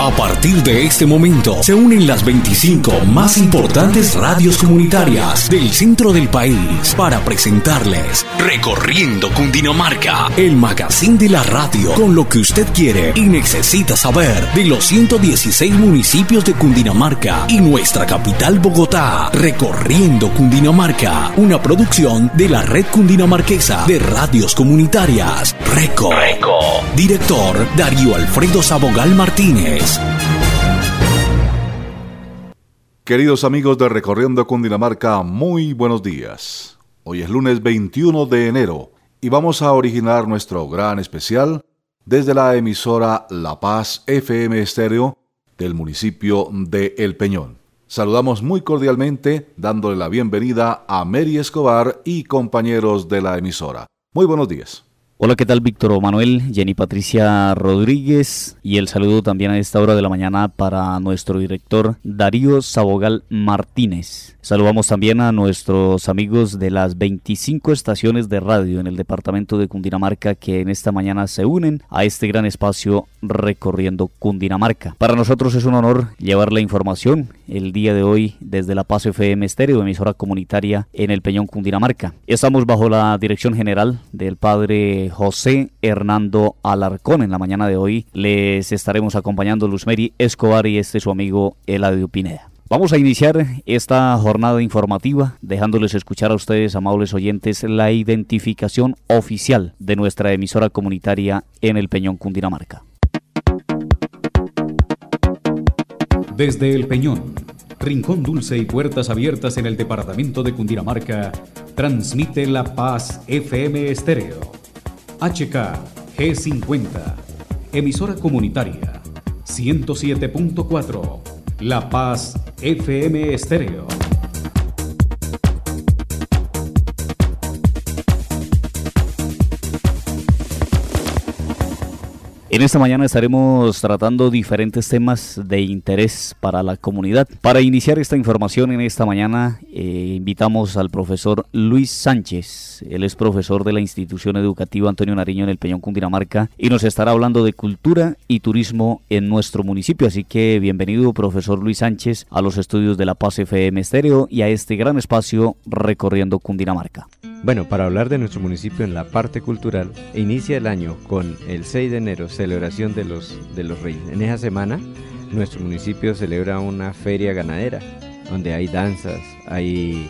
A partir de este momento se unen las 25 más importantes radios comunitarias del centro del país para presentarles Recorriendo Cundinamarca, el magazine de la radio con lo que usted quiere y necesita saber de los 116 municipios de Cundinamarca y nuestra capital Bogotá. Recorriendo Cundinamarca, una producción de la Red Cundinamarquesa de Radios Comunitarias, RECO. Director Darío Alfredo Sabogal Martínez. Queridos amigos de Recorriendo Cundinamarca, muy buenos días. Hoy es lunes 21 de enero y vamos a originar nuestro gran especial desde la emisora La Paz FM Estéreo del municipio de El Peñón. Saludamos muy cordialmente dándole la bienvenida a Mary Escobar y compañeros de la emisora. Muy buenos días. Hola, ¿qué tal? Víctor Manuel, Jenny Patricia Rodríguez y el saludo también a esta hora de la mañana para nuestro director Darío Sabogal Martínez. Saludamos también a nuestros amigos de las 25 estaciones de radio en el departamento de Cundinamarca que en esta mañana se unen a este gran espacio Recorriendo Cundinamarca. Para nosotros es un honor llevar la información el día de hoy desde La Paz FM Estéreo, emisora comunitaria en El Peñón, Cundinamarca. Estamos bajo la dirección general del padre José Hernando Alarcón. En la mañana de hoy les estaremos acompañando Luzmeri Escobar y su amigo Eladio Pineda. Vamos a iniciar esta jornada informativa dejándoles escuchar a ustedes, amables oyentes, la identificación oficial de nuestra emisora comunitaria en El Peñón, Cundinamarca. Desde El Peñón, Rincón Dulce y puertas abiertas en el departamento de Cundinamarca, transmite La Paz FM Estéreo. HK G50, emisora comunitaria 107.4, La Paz FM Estéreo. En esta mañana estaremos tratando diferentes temas de interés para la comunidad. Para iniciar esta información en esta mañana, invitamos al profesor Luis Sánchez. Él es profesor de la institución educativa Antonio Nariño en El Peñón, Cundinamarca, y nos estará hablando de cultura y turismo en nuestro municipio. Así que bienvenido, profesor Luis Sánchez, a los estudios de La Paz FM Estéreo y a este gran espacio Recorriendo Cundinamarca. Bueno, para hablar de nuestro municipio en la parte cultural, inicia el año con el 6 de enero, celebración de los Reyes. En esa semana, nuestro municipio celebra una feria ganadera, donde hay danzas, hay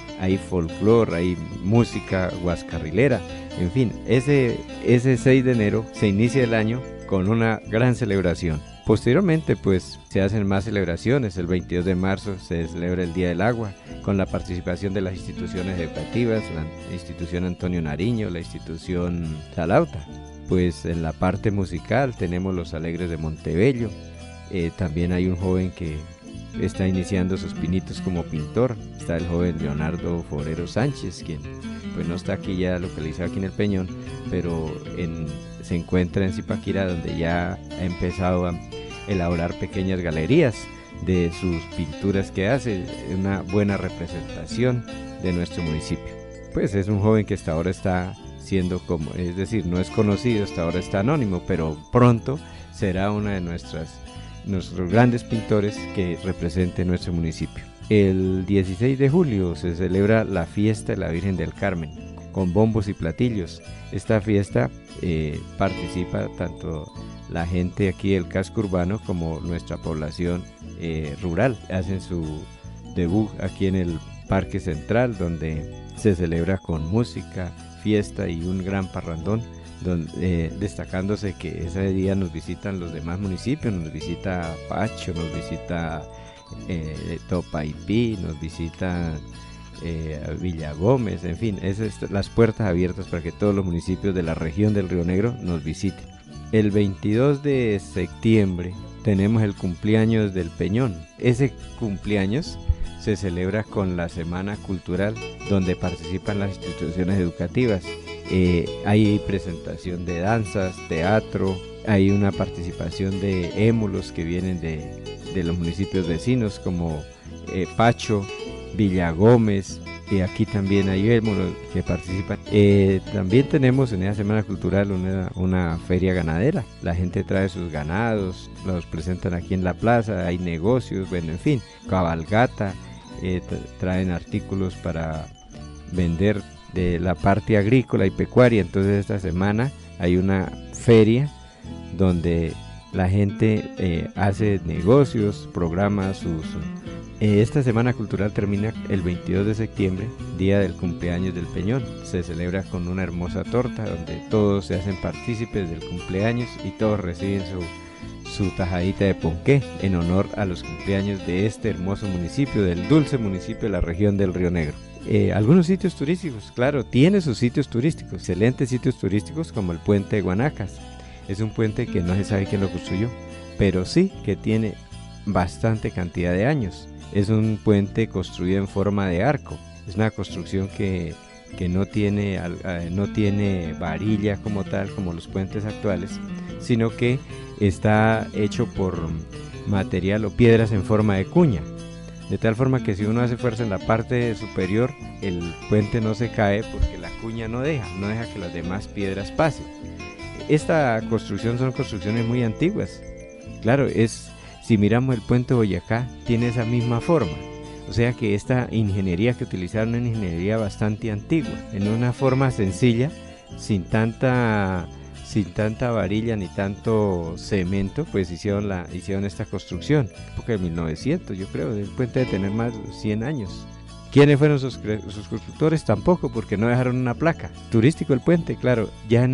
folclore, hay música guascarrilera, en fin, ese 6 de enero se inicia el año con una gran celebración. Posteriormente, pues, se hacen más celebraciones. El 22 de marzo se celebra el Día del Agua, con la participación de las instituciones educativas, la institución Antonio Nariño, la institución Salauta. Pues en la parte musical tenemos los Alegres de Montebello. También hay un joven que está iniciando sus pinitos como pintor. Está el joven Leonardo Forero Sánchez, quien pues no está aquí ya localizado aquí en El Peñón, pero se encuentra en Zipaquirá, donde ya ha empezado a elaborar pequeñas galerías de sus pinturas que hace, una buena representación de nuestro municipio. Pues es un joven que hasta ahora está siendo es decir, no es conocido, hasta ahora está anónimo, pero pronto será una de nuestros grandes pintores que represente nuestro municipio. El 16 de julio se celebra la fiesta de la Virgen del Carmen, con bombos y platillos. Esta fiesta participa tanto la gente aquí del casco urbano como nuestra población rural. Hacen su debut aquí en el Parque Central, donde se celebra con música, fiesta y un gran parrandón, destacándose que ese día nos visitan los demás municipios, nos visita Pacho, nos visita Topaipí, nos visita Villa Gómez, en fin, las puertas abiertas para que todos los municipios de la región del Río Negro nos visiten. El 22 de septiembre tenemos el cumpleaños del Peñón. Ese cumpleaños se celebra con la Semana Cultural, donde participan las instituciones educativas. Hay presentación de danzas, teatro, hay una participación de émulos que vienen de los municipios vecinos como Pacho, Villa Gómez, y aquí también hay émulos que participan. También tenemos en esa Semana Cultural una feria ganadera. La gente trae sus ganados, los presentan aquí en la plaza, hay negocios, bueno, en fin, cabalgata, traen artículos para vender de la parte agrícola y pecuaria. Entonces esta semana hay una feria donde la gente hace negocios, programa esta Semana Cultural termina el 22 de septiembre, día del cumpleaños del Peñón. Se celebra con una hermosa torta donde todos se hacen partícipes del cumpleaños y todos reciben su tajadita de ponqué en honor a los cumpleaños de este hermoso municipio, del dulce municipio de la región del Río Negro. Algunos sitios turísticos, claro, tiene sus sitios turísticos, excelentes sitios turísticos como el puente de Guanacas. Es un puente que no se sabe quién lo construyó, pero sí que tiene bastante cantidad de años. Es un puente construido en forma de arco. Es una construcción que no tiene varilla como tal, como los puentes actuales, sino que está hecho por material o piedras en forma de cuña. De tal forma que si uno hace fuerza en la parte superior, el puente no se cae porque la cuña no deja que las demás piedras pasen. Esta construcción son construcciones muy antiguas. Claro, si miramos el puente de Boyacá, tiene esa misma forma. O sea que esta ingeniería que utilizaron es una ingeniería bastante antigua, en una forma sencilla, sin tanta varilla ni tanto cemento, pues hicieron esta construcción. Época de 1900, yo creo, el puente debe tener más de 100 años. ¿Quiénes fueron sus constructores? Tampoco, porque no dejaron una placa. Turístico el puente, claro, ya en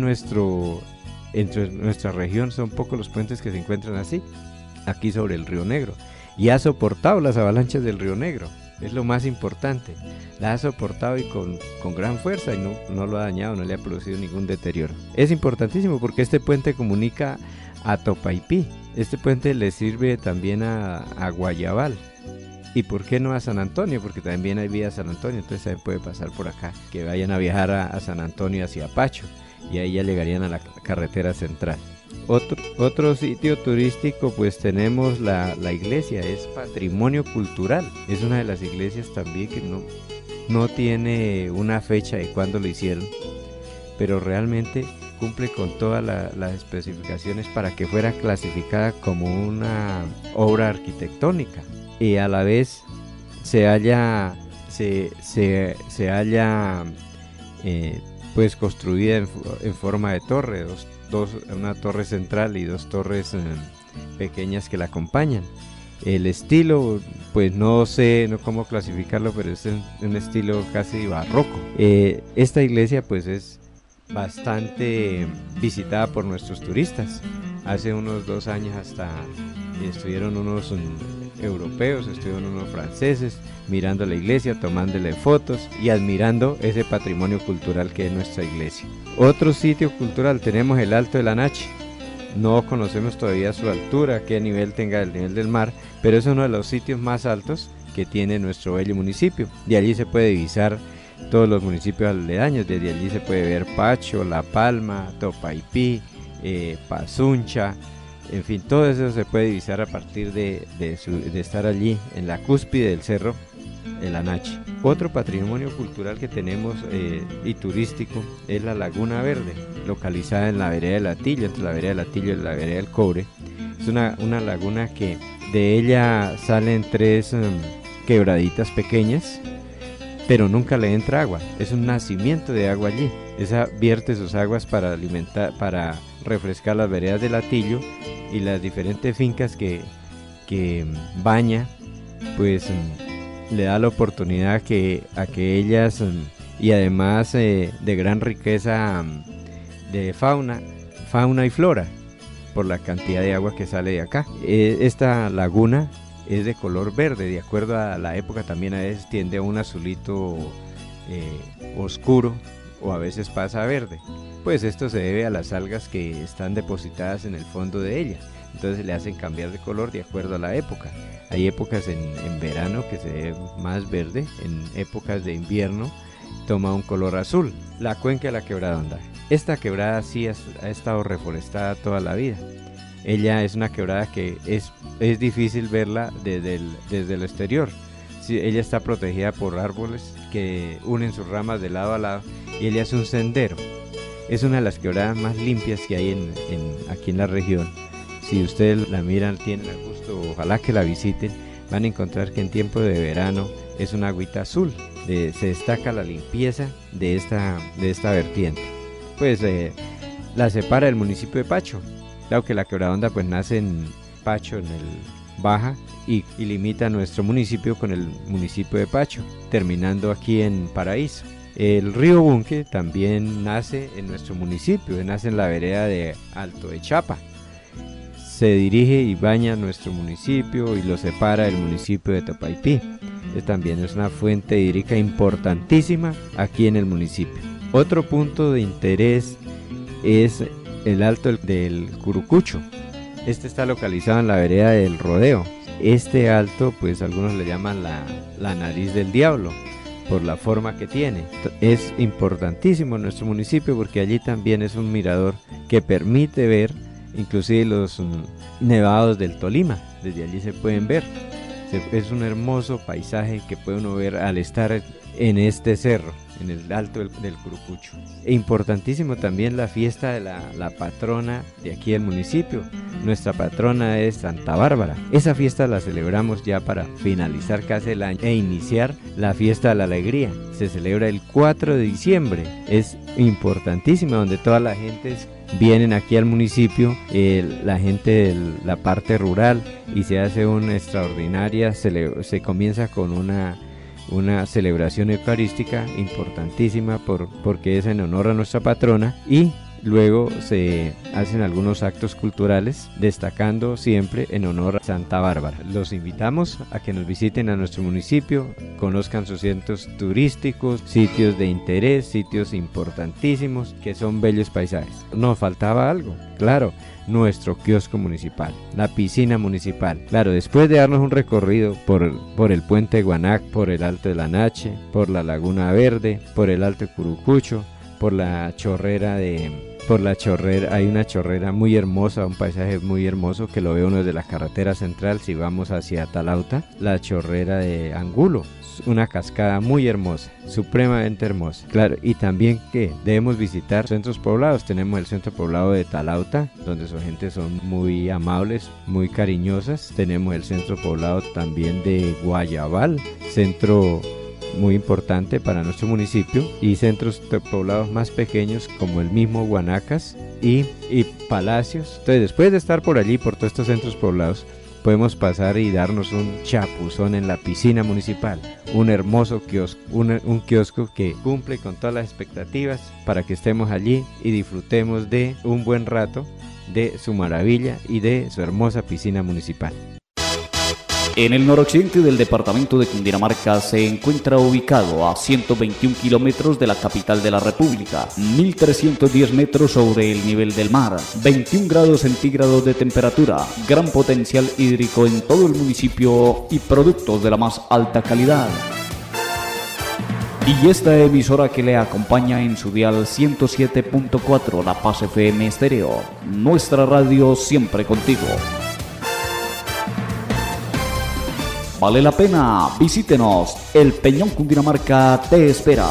nuestra región son pocos los puentes que se encuentran así, aquí sobre el Río Negro, y ha soportado las avalanchas del Río Negro, es lo más importante, la ha soportado y con gran fuerza, y no lo ha dañado, no le ha producido ningún deterioro. Es importantísimo porque este puente comunica a Topaipí, este puente le sirve también a Guayabal, y por qué no a San Antonio, porque también hay vía a San Antonio, entonces también puede pasar por acá, que vayan a viajar a San Antonio hacia Pacho, y ahí ya llegarían a la carretera central. Otro sitio turístico, pues tenemos la iglesia, es patrimonio cultural, es una de las iglesias también que no tiene una fecha de cuándo lo hicieron, pero realmente cumple con todas las especificaciones para que fuera clasificada como una obra arquitectónica, y a la vez se haya pues construida en forma de torre, una torre central y dos torres pequeñas que la acompañan. El estilo, pues no sé cómo clasificarlo, pero es un estilo casi barroco. Esta iglesia pues es bastante visitada por nuestros turistas. Hace unos 2 años hasta estuvieron unos europeos, estuvieron unos franceses mirando la iglesia, tomándole fotos y admirando ese patrimonio cultural que es nuestra iglesia. Otro sitio cultural, tenemos el Alto del Anache. No conocemos todavía su altura, qué nivel tenga el nivel del mar, pero es uno de los sitios más altos que tiene nuestro bello municipio. De allí se puede divisar todos los municipios aledaños, desde allí se puede ver Pacho, La Palma, Topaipí, Pazuncha, en fin, todo eso se puede divisar a partir de estar allí en la cúspide del cerro El Anache. Otro patrimonio cultural que tenemos y turístico es la Laguna Verde, localizada en la vereda del Atillo, entre la vereda del Atillo y la vereda del Cobre. Es una laguna que de ella salen 3 quebraditas pequeñas, pero nunca le entra agua, es un nacimiento de agua allí. Esa vierte sus aguas para refrescar las veredas del Atillo y las diferentes fincas que baña, pues le da la oportunidad a que ellas, y además de gran riqueza de fauna y flora, por la cantidad de agua que sale de acá. Esta laguna es de color verde, de acuerdo a la época, también a veces tiende a un azulito oscuro, o a veces pasa a verde. Pues esto se debe a las algas que están depositadas en el fondo de ella, entonces le hacen cambiar de color de acuerdo a la época. Hay épocas en verano que se ve más verde, en épocas de invierno toma un color azul. La cuenca de la Quebrada Honda. Esta quebrada sí ha estado reforestada toda la vida. Ella es una quebrada que es difícil verla desde el exterior. Sí, ella está protegida por árboles que unen sus ramas de lado a lado y ella es un sendero. Es una de las quebradas más limpias que hay aquí en la región. Si ustedes la miran, tienen el gusto, ojalá que la visiten, van a encontrar que en tiempo de verano es una agüita azul. Se destaca la limpieza de esta vertiente. Pues la separa el municipio de Pacho. Claro que la Quebrada Honda pues nace en Pacho, en el Baja, y limita nuestro municipio con el municipio de Pacho, terminando aquí en Paraíso. El río Bunque también nace en nuestro municipio, nace en la vereda de Alto de Chapa. Se dirige y baña nuestro municipio y lo separa del municipio de Topaipí. También es una fuente hídrica importantísima aquí en el municipio. Otro punto de interés es el Alto del Curucucho. Este está localizado en la vereda del Rodeo. Este alto, pues algunos le llaman la nariz del diablo, por la forma que tiene. Es importantísimo en nuestro municipio porque allí también es un mirador que permite ver inclusive los nevados del Tolima. Desde allí se pueden ver. Es un hermoso paisaje que puede uno ver al estar en este cerro, en el alto del Curucucho. E importantísimo también la fiesta de la patrona de aquí del municipio. Nuestra patrona es Santa Bárbara. Esa fiesta la celebramos ya para finalizar casi el año e iniciar la fiesta de la alegría. Se celebra el 4 de diciembre. Es importantísima, donde toda la gente vienen aquí al municipio, la gente de la parte rural, y se hace una extraordinaria, se comienza con una celebración eucarística importantísima porque es en honor a nuestra patrona, y luego se hacen algunos actos culturales destacando siempre en honor a Santa Bárbara. Los invitamos a que nos visiten a nuestro municipio, conozcan sus centros turísticos, sitios de interés, sitios importantísimos que son bellos paisajes. Nos faltaba algo, claro, nuestro kiosco municipal, la piscina municipal. Claro, después de darnos un recorrido por el puente Guanac, por el Alto de la Nache, por la Laguna Verde, por el Alto de Curucucho, por la chorrera, hay una chorrera muy hermosa, un paisaje muy hermoso que lo ve uno desde la carretera central si vamos hacia Talauta, la chorrera de Angulo, una cascada muy hermosa, supremamente hermosa. Claro, y también que debemos visitar centros poblados. Tenemos el centro poblado de Talauta, donde su gente son muy amables, muy cariñosas. Tenemos el centro poblado también de Guayabal, centro muy importante para nuestro municipio, y centros poblados más pequeños como el mismo Guanacas y Palacios. Entonces, después de estar por allí, por todos estos centros poblados, podemos pasar y darnos un chapuzón en la piscina municipal, un hermoso kiosco, un kiosco que cumple con todas las expectativas para que estemos allí y disfrutemos de un buen rato de su maravilla y de su hermosa piscina municipal. En el noroccidente del departamento de Cundinamarca se encuentra ubicado a 121 kilómetros de la capital de la República, 1.310 metros sobre el nivel del mar, 21 grados centígrados de temperatura, gran potencial hídrico en todo el municipio y productos de la más alta calidad. Y esta emisora que le acompaña en su dial 107.4, La Paz FM Estéreo, nuestra radio siempre contigo. Vale la pena, visítenos, El Peñón Cundinamarca te espera.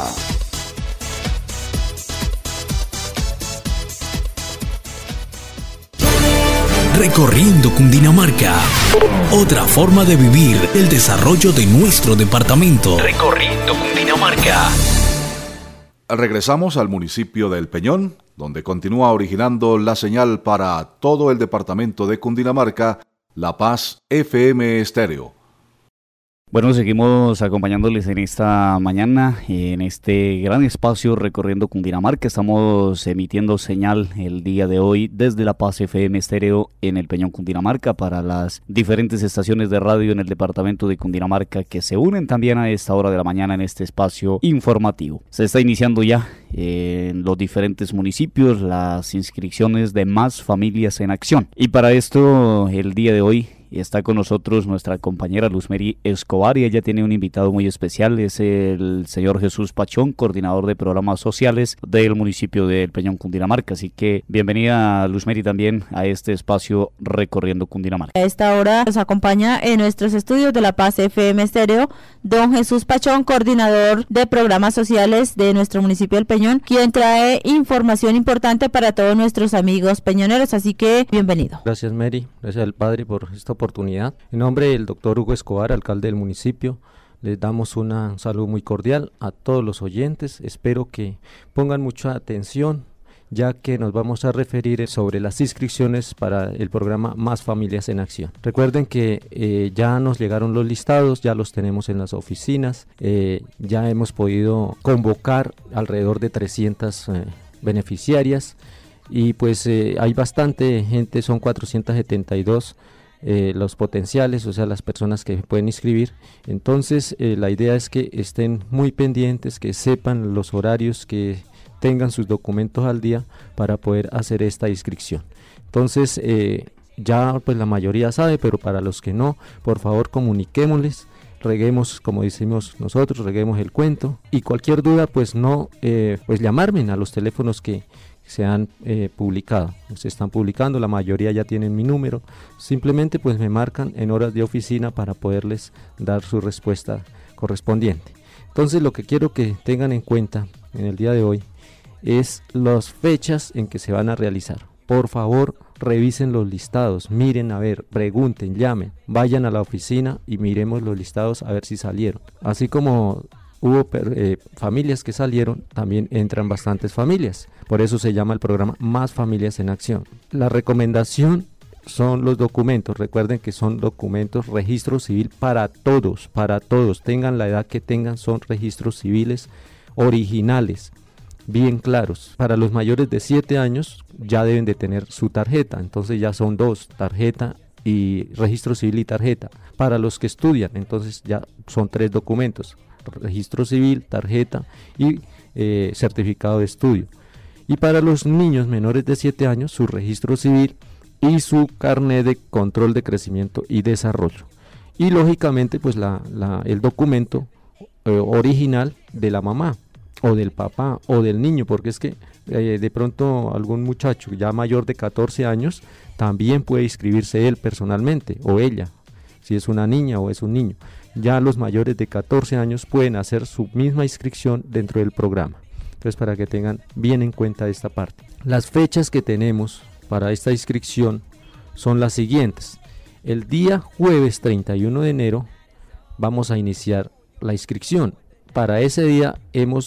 Recorriendo Cundinamarca, otra forma de vivir el desarrollo de nuestro departamento. Recorriendo Cundinamarca. Regresamos al municipio de El Peñón, donde continúa originando la señal para todo el departamento de Cundinamarca, La Paz FM Estéreo. Bueno, seguimos acompañándoles en esta mañana, en este gran espacio recorriendo Cundinamarca. Estamos emitiendo señal el día de hoy desde La Paz FM Estéreo en el Peñón Cundinamarca para las diferentes estaciones de radio en el departamento de Cundinamarca que se unen también a esta hora de la mañana en este espacio informativo. Se está iniciando ya en los diferentes municipios las inscripciones de Más Familias en Acción. Y para esto, el día de hoy, y está con nosotros nuestra compañera Luzmeri Escobar, y ella tiene un invitado muy especial, es el señor Jesús Pachón, coordinador de programas sociales del municipio de El Peñón, Cundinamarca. Así que bienvenida, Luzmeri, también a este espacio Recorriendo Cundinamarca. A esta hora nos acompaña en nuestros estudios de La Paz FM Estéreo don Jesús Pachón, coordinador de programas sociales de nuestro municipio del Peñón, quien trae información importante para todos nuestros amigos peñoneros, así que bienvenido. Gracias, Mary, gracias al Padre por esta oportunidad. En nombre del doctor Hugo Escobar, alcalde del municipio, les damos un saludo muy cordial a todos los oyentes. Espero que pongan mucha atención, ya que nos vamos a referir sobre las inscripciones para el programa Más Familias en Acción. Recuerden que ya nos llegaron los listados, ya los tenemos en las oficinas, ya hemos podido convocar alrededor de 300 beneficiarias, y pues hay bastante gente, son 472 los potenciales, o sea, las personas que pueden inscribir. Entonces la idea es que estén muy pendientes, que sepan los horarios, que tengan sus documentos al día para poder hacer esta inscripción. Entonces ya pues la mayoría sabe, pero para los que no, por favor comuniquémosles, reguemos, como decimos nosotros, reguemos el cuento, y cualquier duda pues pues llamarme a los teléfonos que se han publicado, se están publicando, la mayoría ya tienen mi número, simplemente pues me marcan en horas de oficina para poderles dar su respuesta correspondiente. Entonces lo que quiero que tengan en cuenta en el día de hoy es las fechas en que se van a realizar. Por favor, revisen los listados, miren a ver, pregunten, llamen, vayan a la oficina y miremos los listados a ver si salieron. Así como hubo familias que salieron, también entran bastantes familias. Por eso se llama el programa Más Familias en Acción. La recomendación son los documentos. Recuerden que son documentos, registro civil para todos, tengan la edad que tengan, son registros civiles originales, bien claros. Para los mayores de 7 años ya deben de tener su tarjeta, entonces ya son 2, tarjeta y registro civil y tarjeta. Para los que estudian, entonces ya son 3 documentos, registro civil, tarjeta y certificado de estudio. Y para los niños menores de 7 años, su registro civil y su carnet de control de crecimiento y desarrollo. Y lógicamente pues el documento original de la mamá o del papá o del niño, porque es que de pronto algún muchacho ya mayor de 14 años también puede inscribirse él personalmente o ella, si es una niña o es un niño. Ya los mayores de 14 años pueden hacer su misma inscripción dentro del programa. Entonces, para que tengan bien en cuenta esta parte. Las fechas que tenemos para esta inscripción son las siguientes. El día jueves 31 de enero vamos a iniciar la inscripción. Para ese día hemos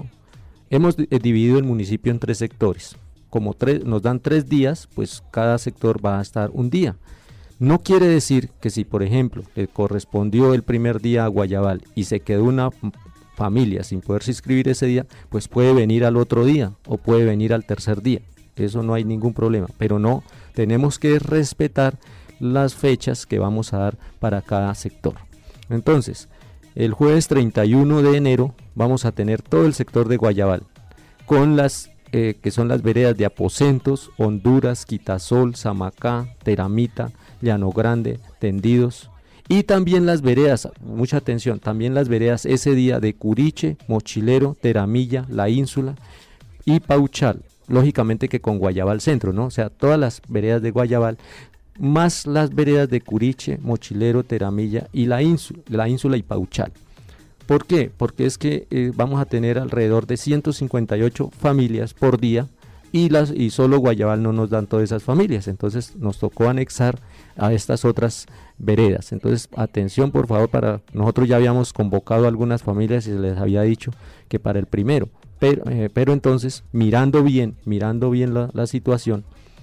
dividido el municipio en 3 sectores. Como nos dan 3 días, pues cada sector va a estar un día. No quiere decir que si, por ejemplo, le correspondió el primer día a Guayabal y se quedó una familia sin poderse inscribir ese día, pues puede venir al otro día o puede venir al tercer día. Eso no hay ningún problema, pero no, tenemos que respetar las fechas que vamos a dar para cada sector. Entonces, el jueves 31 de enero vamos a tener todo el sector de Guayabal, con las que son las veredas de Aposentos, Honduras, Quitasol, Samacá, Teramita, Llano Grande, Tendidos, y también las veredas, mucha atención, también las veredas ese día de Curiche, Mochilero, Teramilla, La Ínsula y Pauchal, lógicamente que con Guayabal Centro, ¿no? O sea, todas las veredas de Guayabal, más las veredas de Curiche, Mochilero, Teramilla y La Ínsula y Pauchal. ¿Por qué? Porque es que vamos a tener alrededor de 158 familias por día y solo Guayabal no nos dan todas esas familias, entonces nos tocó anexar a estas otras veredas. Entonces atención por favor, nosotros ya habíamos convocado a algunas familias y se les había dicho que para el primero, pero entonces mirando bien la situación,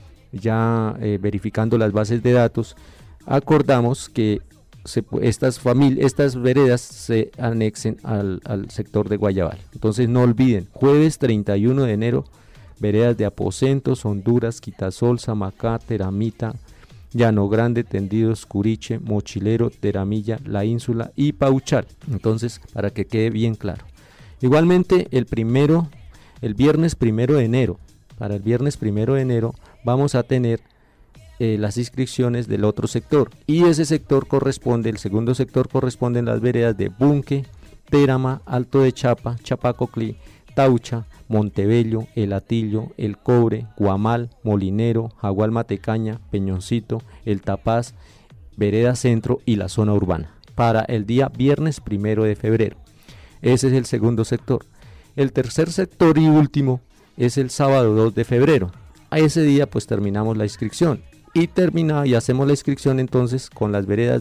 ya verificando las bases de datos, acordamos que estas veredas se anexen al sector de Guayabal. Entonces no olviden, jueves 31 de enero, veredas de Aposentos, Honduras, Quitasol, Samacá, Teramita, Llano Grande, Tendidos, Curiche, Mochilero, Teramilla, La Ínsula y Pauchal. Entonces, para que quede bien claro. Igualmente, el viernes 1 de enero, para el viernes 1 de enero vamos a tener las inscripciones del otro sector, y ese sector corresponde, el segundo sector corresponde en las veredas de Bunque, Térama, Alto de Chapa, Chapacoclí, Taucha, Montebello, El Atillo, El Cobre, Guamal, Molinero, Jagual Matecaña, Peñoncito, El Tapaz, Vereda Centro y la zona urbana, para el día viernes 1 de febrero. Ese es el segundo sector. El tercer sector y último es el sábado 2 de febrero. A ese día pues terminamos la inscripción y hacemos la inscripción entonces con las veredas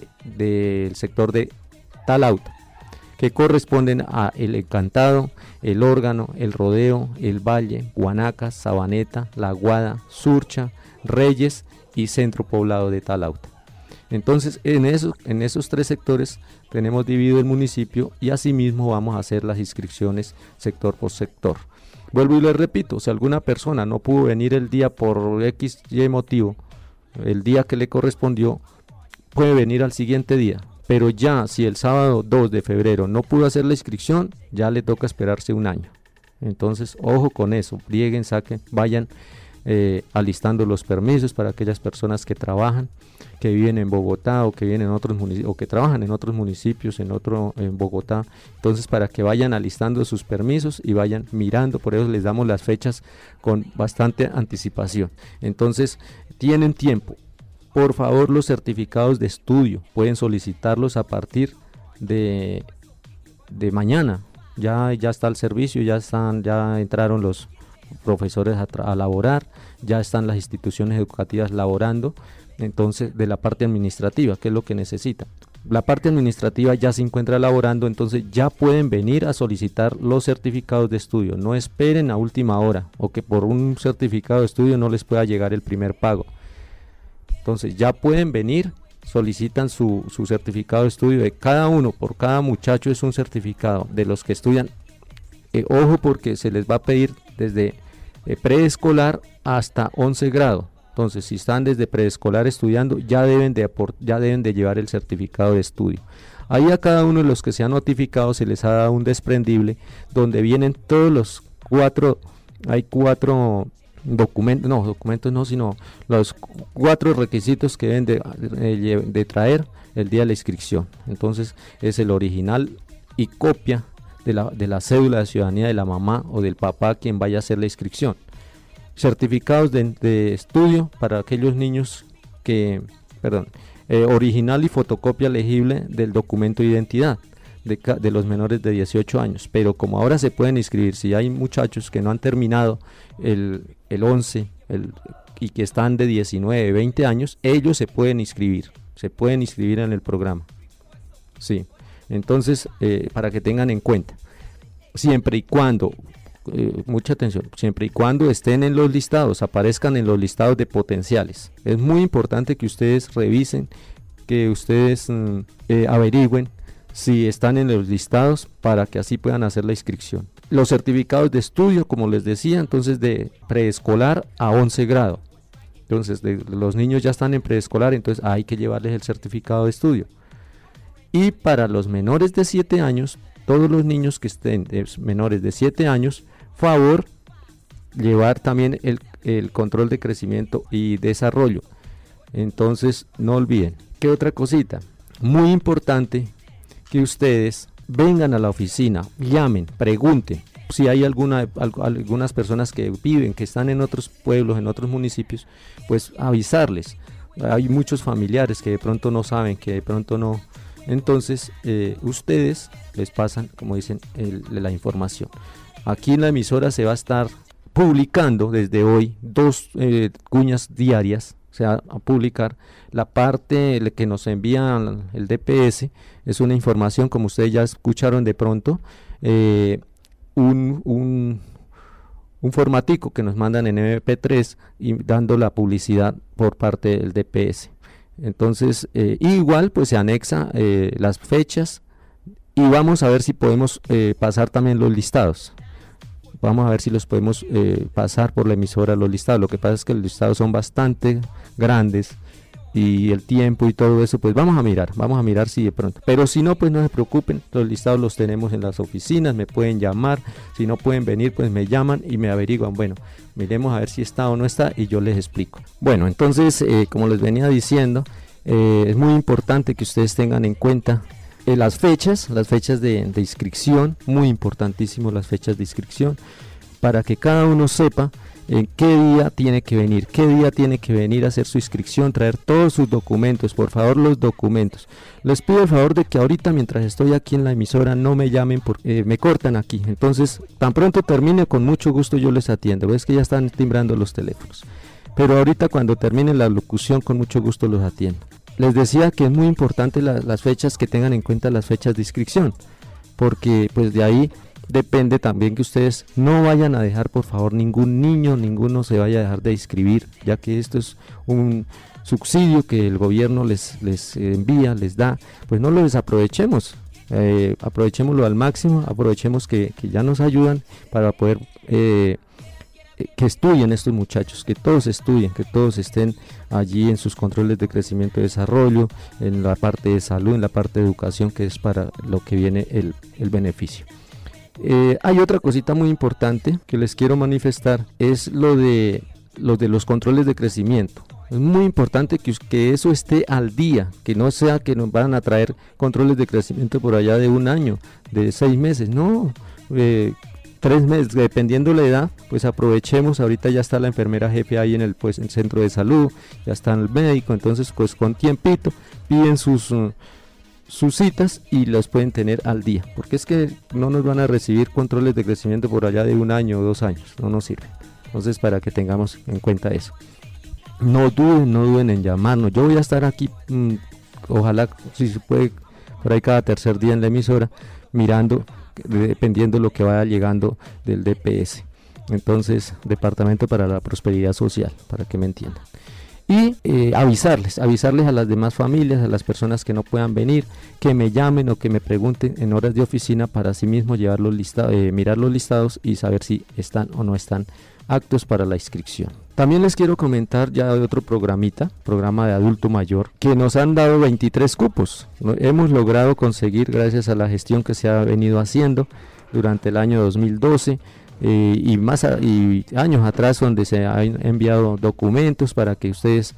del sector de Talauta, que corresponden a El Encantado, El Órgano, El Rodeo, El Valle, Guanacas, Sabaneta, La Guada, Surcha, Reyes y Centro Poblado de Talauta. Entonces en esos tres sectores tenemos dividido el municipio y asimismo vamos a hacer las inscripciones sector por sector. Vuelvo y les repito, si alguna persona no pudo venir el día por X, Y motivo, el día que le correspondió, puede venir al siguiente día. Pero ya si el sábado 2 de febrero no pudo hacer la inscripción, ya le toca esperarse un año. Entonces, ojo con eso, plieguen, saquen, vayan alistando los permisos para aquellas personas que trabajan, que viven en Bogotá o que viven en otros municipios, o que trabajan en otros municipios, en Bogotá. Entonces, para que vayan alistando sus permisos y vayan mirando, por eso les damos las fechas con bastante anticipación. Entonces, tienen tiempo. Por favor, los certificados de estudio pueden solicitarlos a partir de mañana. Ya está el servicio, ya entraron los profesores a laborar, ya están las instituciones educativas laborando, entonces de la parte administrativa, que es lo que necesitan. La parte administrativa ya se encuentra laborando, entonces ya pueden venir a solicitar los certificados de estudio. No esperen a última hora o que por un certificado de estudio no les pueda llegar el primer pago. Entonces ya pueden venir, solicitan su certificado de estudio de cada uno, por cada muchacho es un certificado de los que estudian. Ojo, porque se les va a pedir desde preescolar hasta 11 grado. Entonces, si están desde preescolar estudiando, ya deben de llevar el certificado de estudio. Ahí a cada uno de los que se han notificado se les ha dado un desprendible donde vienen todos los hay cuatro documentos, sino los 4 requisitos que deben de traer el día de la inscripción. Entonces, es el original y copia de la cédula de ciudadanía de la mamá o del papá quien vaya a hacer la inscripción. Certificados de estudio para aquellos niños original y fotocopia legible del documento de identidad de los menores de 18 años. Pero como ahora se pueden inscribir, si hay muchachos que no han terminado el 11 y que están de 19, 20 años, ellos se pueden inscribir en el programa. Sí. Entonces, para que tengan en cuenta, siempre y cuando, mucha atención, siempre y cuando estén en los listados, aparezcan en los listados de potenciales. Es muy importante que ustedes revisen, que ustedes averigüen si están en los listados para que así puedan hacer la inscripción. Los certificados de estudio, como les decía, entonces de preescolar a 11 grado. Entonces, los niños ya están en preescolar, entonces hay que llevarles el certificado de estudio. Y para los menores de 7 años, todos los niños que estén menores de 7 años, favor llevar también el control de crecimiento y desarrollo. Entonces, no olviden. ¿Qué otra cosita? Muy importante que ustedes vengan a la oficina, llamen, pregunten. Si hay algunas personas que están en otros pueblos, en otros municipios, pues avisarles. Hay muchos familiares que de pronto no saben, que de pronto no. Entonces ustedes les pasan, como dicen, la información. Aquí en la emisora se va a estar publicando desde hoy 2 cuñas diarias. Se va a publicar la parte que nos envía el DPS, es una información, como ustedes ya escucharon de pronto, un formatico que nos mandan en MP3 y dando la publicidad por parte del DPS. Entonces, igual pues se anexa las fechas y vamos a ver si podemos pasar también los listados. Vamos a ver si los podemos pasar por la emisora los listados. Lo que pasa es que los listados son bastante grandes y el tiempo y todo eso, pues vamos a mirar si de pronto, pero si no, pues no se preocupen, los listados los tenemos en las oficinas, me pueden llamar, si no pueden venir, pues me llaman y me averiguan, bueno, miremos a ver si está o no está y yo les explico. Bueno, entonces, como les venía diciendo, es muy importante que ustedes tengan en cuenta las fechas de inscripción, muy importantísimo las fechas de inscripción, para que cada uno sepa en qué día tiene que venir a hacer su inscripción, traer todos sus documentos, por favor los documentos. Les pido el favor de que ahorita mientras estoy aquí en la emisora no me llamen porque me cortan aquí, entonces tan pronto termine con mucho gusto yo les atiendo, ves que ya están timbrando los teléfonos, pero ahorita cuando termine la locución con mucho gusto los atiendo. Les decía que es muy importante las fechas, que tengan en cuenta las fechas de inscripción, porque pues de ahí depende también que ustedes no vayan a dejar, por favor, ningún niño, ninguno se vaya a dejar de inscribir, ya que esto es un subsidio que el gobierno les envía, les da, pues no lo desaprovechemos, aprovechémoslo al máximo, aprovechemos que ya nos ayudan para poder que estudien estos muchachos, que todos estudien, que todos estén allí en sus controles de crecimiento y desarrollo, en la parte de salud, en la parte de educación, que es para lo que viene el beneficio. Hay otra cosita muy importante que les quiero manifestar, es lo de los controles de crecimiento. Es muy importante que eso esté al día, que no sea que nos van a traer controles de crecimiento por allá de un año, de 6 meses, no, 3 meses, dependiendo la edad, pues aprovechemos. Ahorita ya está la enfermera jefe ahí en el centro de salud, ya está el médico, entonces pues con tiempito piden sus citas y las pueden tener al día, porque es que no nos van a recibir controles de crecimiento por allá de 1 año o 2 años, no nos sirve. Entonces, para que tengamos en cuenta eso, no duden en llamarnos. Yo voy a estar aquí, ojalá si se puede, por ahí cada tercer día en la emisora, mirando, dependiendo lo que vaya llegando del DPS, entonces Departamento para la Prosperidad Social, para que me entiendan. Y avisarles a las demás familias, a las personas que no puedan venir, que me llamen o que me pregunten en horas de oficina, para así mismo llevar mirar los listados y saber si están o no están aptos para la inscripción. También les quiero comentar ya de otro programa de adulto mayor, que nos han dado 23 cupos. Hemos logrado conseguir, gracias a la gestión que se ha venido haciendo durante el año 2012, y años atrás, donde se han enviado documentos para que ustedes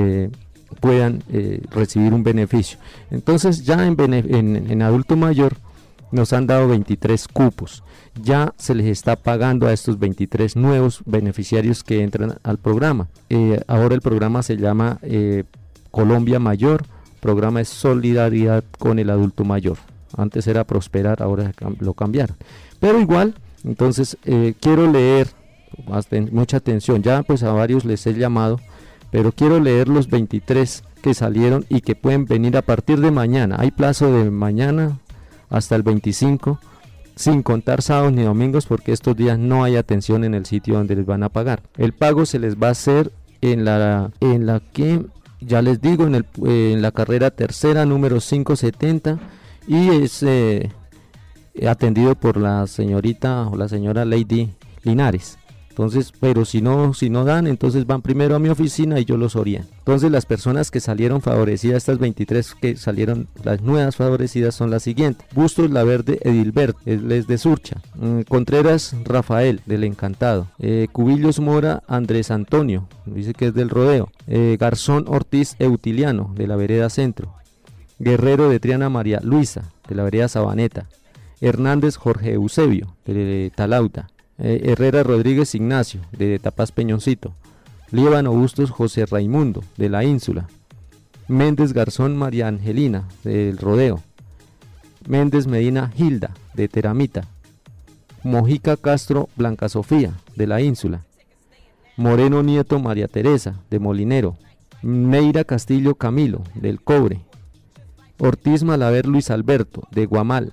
puedan recibir un beneficio. Entonces ya en adulto mayor nos han dado 23 cupos, ya se les está pagando a estos 23 nuevos beneficiarios que entran al programa. Ahora el programa se llama Colombia Mayor, programa de solidaridad con el adulto mayor. Antes era Prosperar, ahora lo cambiaron, pero igual. Entonces quiero leer, mucha atención, ya pues a varios les he llamado, pero quiero leer los 23 que salieron y que pueden venir a partir de mañana. Hay plazo de mañana hasta el 25, sin contar sábados ni domingos, porque estos días no hay atención en el sitio donde les van a pagar. El pago se les va a hacer en la que, ya les digo, en la carrera tercera, número 570, y es atendido por la señorita o la señora Lady Linares. Entonces, pero si no dan, entonces van primero a mi oficina y yo los oriento. Entonces, las personas que salieron favorecidas, estas 23 que salieron, las nuevas favorecidas son las siguientes: Bustos Laverde Edilbert, él es de Surcha; Contreras Rafael, del Encantado; Cubillos Mora Andrés Antonio, dice que es del Rodeo; Garzón Ortiz Eutiliano, de la vereda Centro; Guerrero de Triana María Luisa, de la vereda Sabaneta; Hernández Jorge Eusebio, de Talauta; Herrera Rodríguez Ignacio, de Tapaz Peñoncito; Líbano Bustos José Raimundo, de la Ínsula; Méndez Garzón María Angelina, del Rodeo; Méndez Medina Hilda, de Teramita; Mojica Castro Blanca Sofía, de la Ínsula; Moreno Nieto María Teresa, de Molinero; Neira Castillo Camilo, del Cobre; Ortiz Malaver Luis Alberto, de Guamal;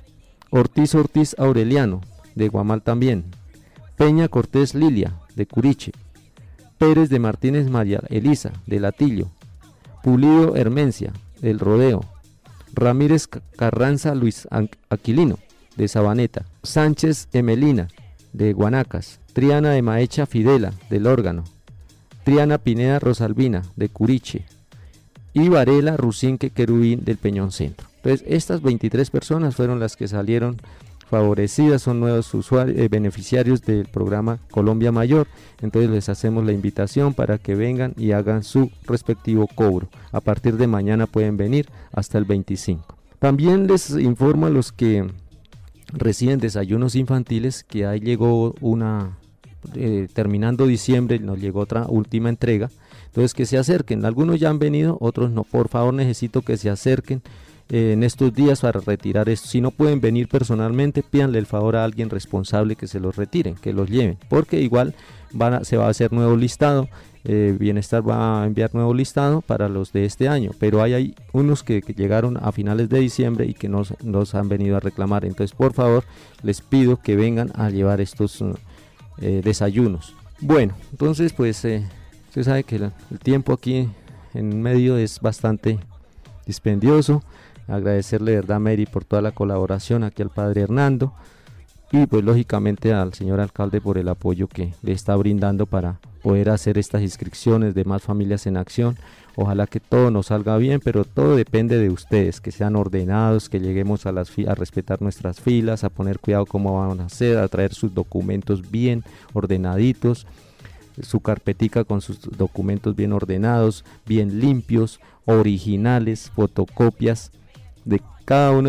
Ortiz Aureliano, de Guamal también; Peña Cortés Lilia, de Curiche; Pérez de Martínez María Elisa, de Latillo; Pulido Hermencia, del Rodeo; Ramírez Carranza Luis Aquilino, de Sabaneta; Sánchez Emelina, de Guanacas; Triana de Maecha Fidela, del Órgano; Triana Pineda Rosalvina, de Curiche; y Varela Rusinque Querubín del Peñón Centro. Entonces estas 23 personas fueron las que salieron favorecidas, son nuevos beneficiarios del programa Colombia Mayor. Entonces les hacemos la invitación para que vengan y hagan su respectivo cobro. A partir de mañana pueden venir hasta el 25. También les informo a los que reciben desayunos infantiles que ahí llegó una, terminando diciembre nos llegó otra última entrega. Entonces que se acerquen, algunos ya han venido, otros no. Por favor, necesito que se acerquen en estos días para retirar esto. Si no pueden venir personalmente, pídanle el favor a alguien responsable que se los retiren, que los lleven, porque igual se va a hacer nuevo listado. Bienestar va a enviar nuevo listado para los de este año, pero hay unos que llegaron a finales de diciembre y que nos han venido a reclamar. Entonces por favor les pido que vengan a llevar estos desayunos. Bueno, entonces pues usted sabe que el tiempo aquí en medio es bastante dispendioso. Agradecerle de verdad a Mary por toda la colaboración, aquí al padre Hernando y pues lógicamente al señor alcalde por el apoyo que le está brindando para poder hacer estas inscripciones de Más Familias en Acción. Ojalá que todo nos salga bien, pero todo depende de ustedes, que sean ordenados, que lleguemos a respetar nuestras filas, a poner cuidado cómo van a hacer, a traer sus documentos bien ordenaditos, su carpetica con sus documentos bien ordenados, bien limpios, originales, fotocopias de cada uno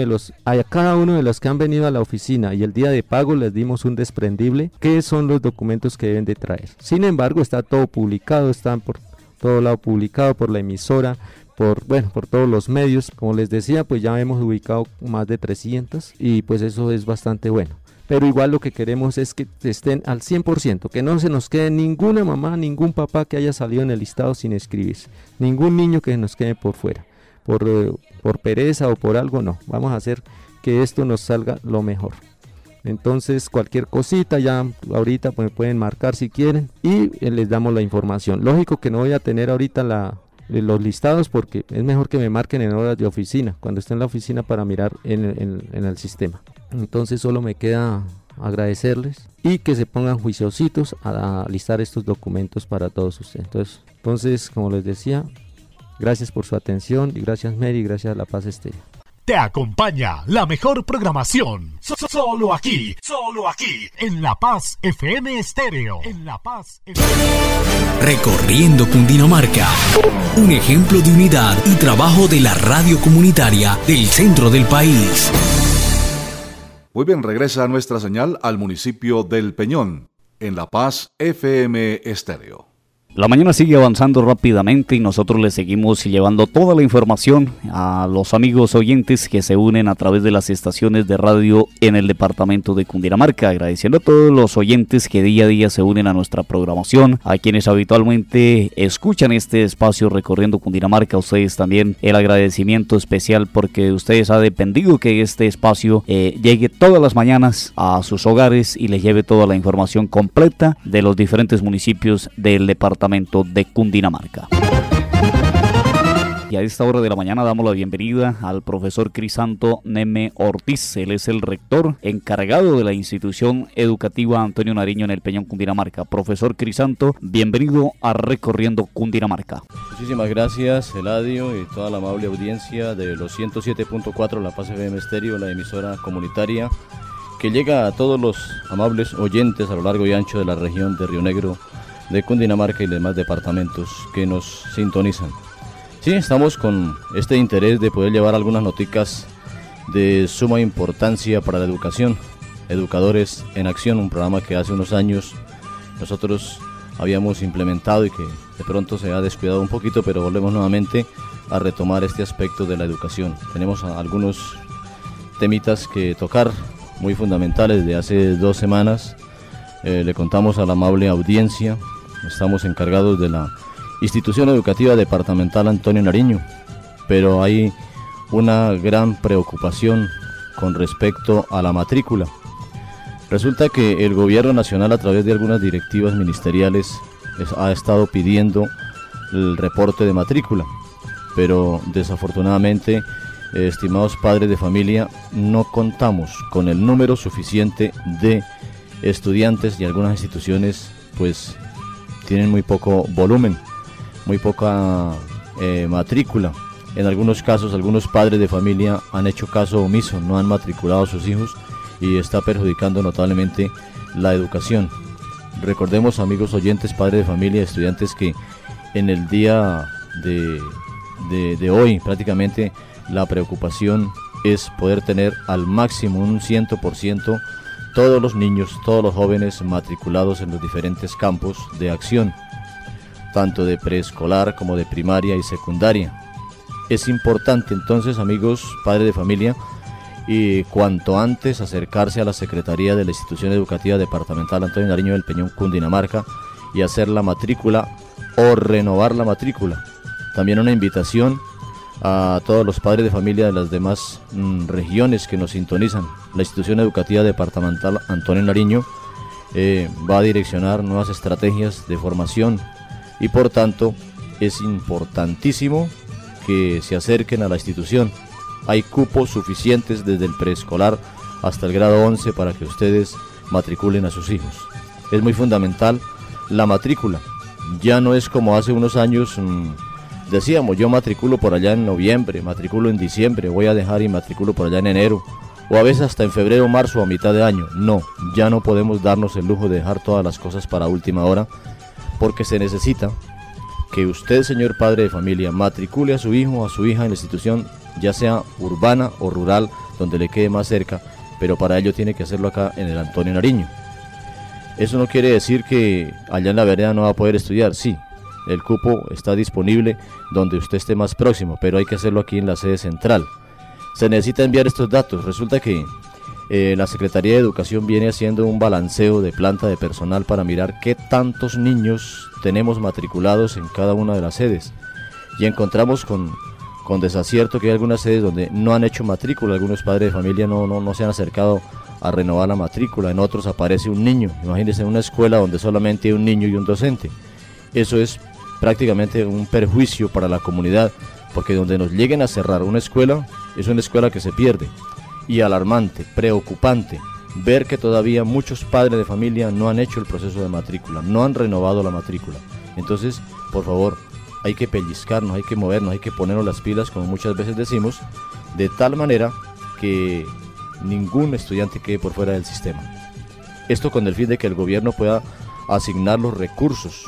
de los que han venido a la oficina, y el día de pago les dimos un desprendible que son los documentos que deben de traer. Sin embargo, está todo publicado, están por todo lado publicado por la emisora, por todos los medios. Como les decía, pues ya hemos ubicado más de 300 y pues eso es bastante bueno. Pero igual lo que queremos es que estén al 100%, que no se nos quede ninguna mamá, ningún papá que haya salido en el listado sin inscribirse, ningún niño que nos quede por fuera, por pereza o por algo. No, vamos a hacer que esto nos salga lo mejor. Entonces cualquier cosita ya ahorita pues pueden marcar si quieren y les damos la información. Lógico que no voy a tener ahorita los listados porque es mejor que me marquen en horas de oficina, cuando esté en la oficina, para mirar en el sistema. Entonces solo me queda agradecerles y que se pongan juiciositos a listar estos documentos para todos ustedes. Entonces como les decía, gracias por su atención y gracias Mary, gracias a La Paz Estéreo. Te acompaña la mejor programación. Solo aquí, en La Paz FM Estéreo. Recorriendo Cundinamarca. Un ejemplo de unidad y trabajo de la radio comunitaria del centro del país. Muy bien, regresa nuestra señal al municipio del Peñón, en La Paz FM Estéreo. La mañana sigue avanzando rápidamente y nosotros les seguimos llevando toda la información a los amigos oyentes que se unen a través de las estaciones de radio en el departamento de Cundinamarca. Agradeciendo a todos los oyentes que día a día se unen a nuestra programación, a quienes habitualmente escuchan este espacio Recorriendo Cundinamarca. A ustedes también el agradecimiento especial, porque de ustedes ha dependido que este espacio llegue todas las mañanas a sus hogares y les lleve toda la información completa de los diferentes municipios del departamento de Cundinamarca. Y a esta hora de la mañana damos la bienvenida al profesor Crisanto Neme Ortiz. Él es el rector encargado de la institución educativa Antonio Nariño en el Peñón, Cundinamarca. Profesor Crisanto, bienvenido a Recorriendo Cundinamarca. Muchísimas gracias, Eladio, y toda la amable audiencia de los 107.4 La Paz FM Estéreo, la emisora comunitaria que llega a todos los amables oyentes a lo largo y ancho de la región de Río Negro, de Cundinamarca y demás departamentos que nos sintonizan. Sí, estamos con este interés de poder llevar algunas noticias de suma importancia para la educación. Educadores en Acción, un programa que hace unos años nosotros habíamos implementado y que de pronto se ha descuidado un poquito, pero volvemos nuevamente a retomar este aspecto de la educación. Tenemos algunos temitas que tocar muy fundamentales. De hace 2 semanas le contamos a la amable audiencia. Estamos encargados de la institución educativa departamental Antonio Nariño, pero hay una gran preocupación con respecto a la matrícula. Resulta que el gobierno nacional, a través de algunas directivas ministeriales, ha estado pidiendo el reporte de matrícula, pero desafortunadamente, estimados padres de familia, no contamos con el número suficiente de estudiantes, y algunas instituciones pues tienen muy poco volumen, muy poca matrícula. En algunos casos, algunos padres de familia han hecho caso omiso, no han matriculado a sus hijos y está perjudicando notablemente la educación. Recordemos, amigos oyentes, padres de familia, estudiantes, que en el día de hoy prácticamente la preocupación es poder tener al máximo un 100% todos los niños, todos los jóvenes matriculados en los diferentes campos de acción, tanto de preescolar como de primaria y secundaria. Es importante entonces, amigos padres de familia, y cuanto antes acercarse a la Secretaría de la Institución Educativa Departamental Antonio Nariño del Peñón, Cundinamarca, y hacer la matrícula o renovar la matrícula. También una invitación a todos los padres de familia de las demás regiones que nos sintonizan. La Institución Educativa Departamental Antonio Nariño va a direccionar nuevas estrategias de formación y por tanto es importantísimo que se acerquen a la institución. Hay cupos suficientes desde el preescolar hasta el grado 11 para que ustedes matriculen a sus hijos. Es muy fundamental la matrícula. Ya no es como hace unos años, decíamos, yo matriculo por allá en noviembre, matriculo en diciembre, voy a dejar y matriculo por allá en enero, o a veces hasta en febrero, marzo, a mitad de año. No, ya no podemos darnos el lujo de dejar todas las cosas para última hora, porque se necesita que usted, señor padre de familia, matricule a su hijo o a su hija en la institución, ya sea urbana o rural, donde le quede más cerca, pero para ello tiene que hacerlo acá en el Antonio Nariño. Eso no quiere decir que allá en la vereda no va a poder estudiar. Sí, el cupo está disponible donde usted esté más próximo, pero hay que hacerlo aquí en la sede central. Se necesita enviar estos datos. Resulta que la Secretaría de Educación viene haciendo un balanceo de planta de personal para mirar qué tantos niños tenemos matriculados en cada una de las sedes, y encontramos con desacierto que hay algunas sedes donde no han hecho matrícula. Algunos padres de familia no se han acercado a renovar la matrícula. En otros aparece un niño. Imagínense, en una escuela donde solamente hay un niño y un docente. Eso es prácticamente un perjuicio para la comunidad, porque donde nos lleguen a cerrar una escuela, es una escuela que se pierde. Y alarmante, preocupante, ver que todavía muchos padres de familia no han hecho el proceso de matrícula, no han renovado la matrícula. Entonces, por favor, hay que pellizcarnos, hay que movernos, hay que ponernos las pilas, como muchas veces decimos, de tal manera que ningún estudiante quede por fuera del sistema. Esto con el fin de que el gobierno pueda asignar los recursos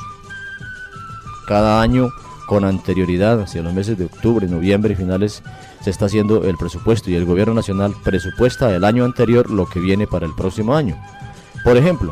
cada año con anterioridad, hacia los meses de octubre, noviembre y finales. Se está haciendo el presupuesto y el gobierno nacional presupuesta el año anterior lo que viene para el próximo año. Por ejemplo,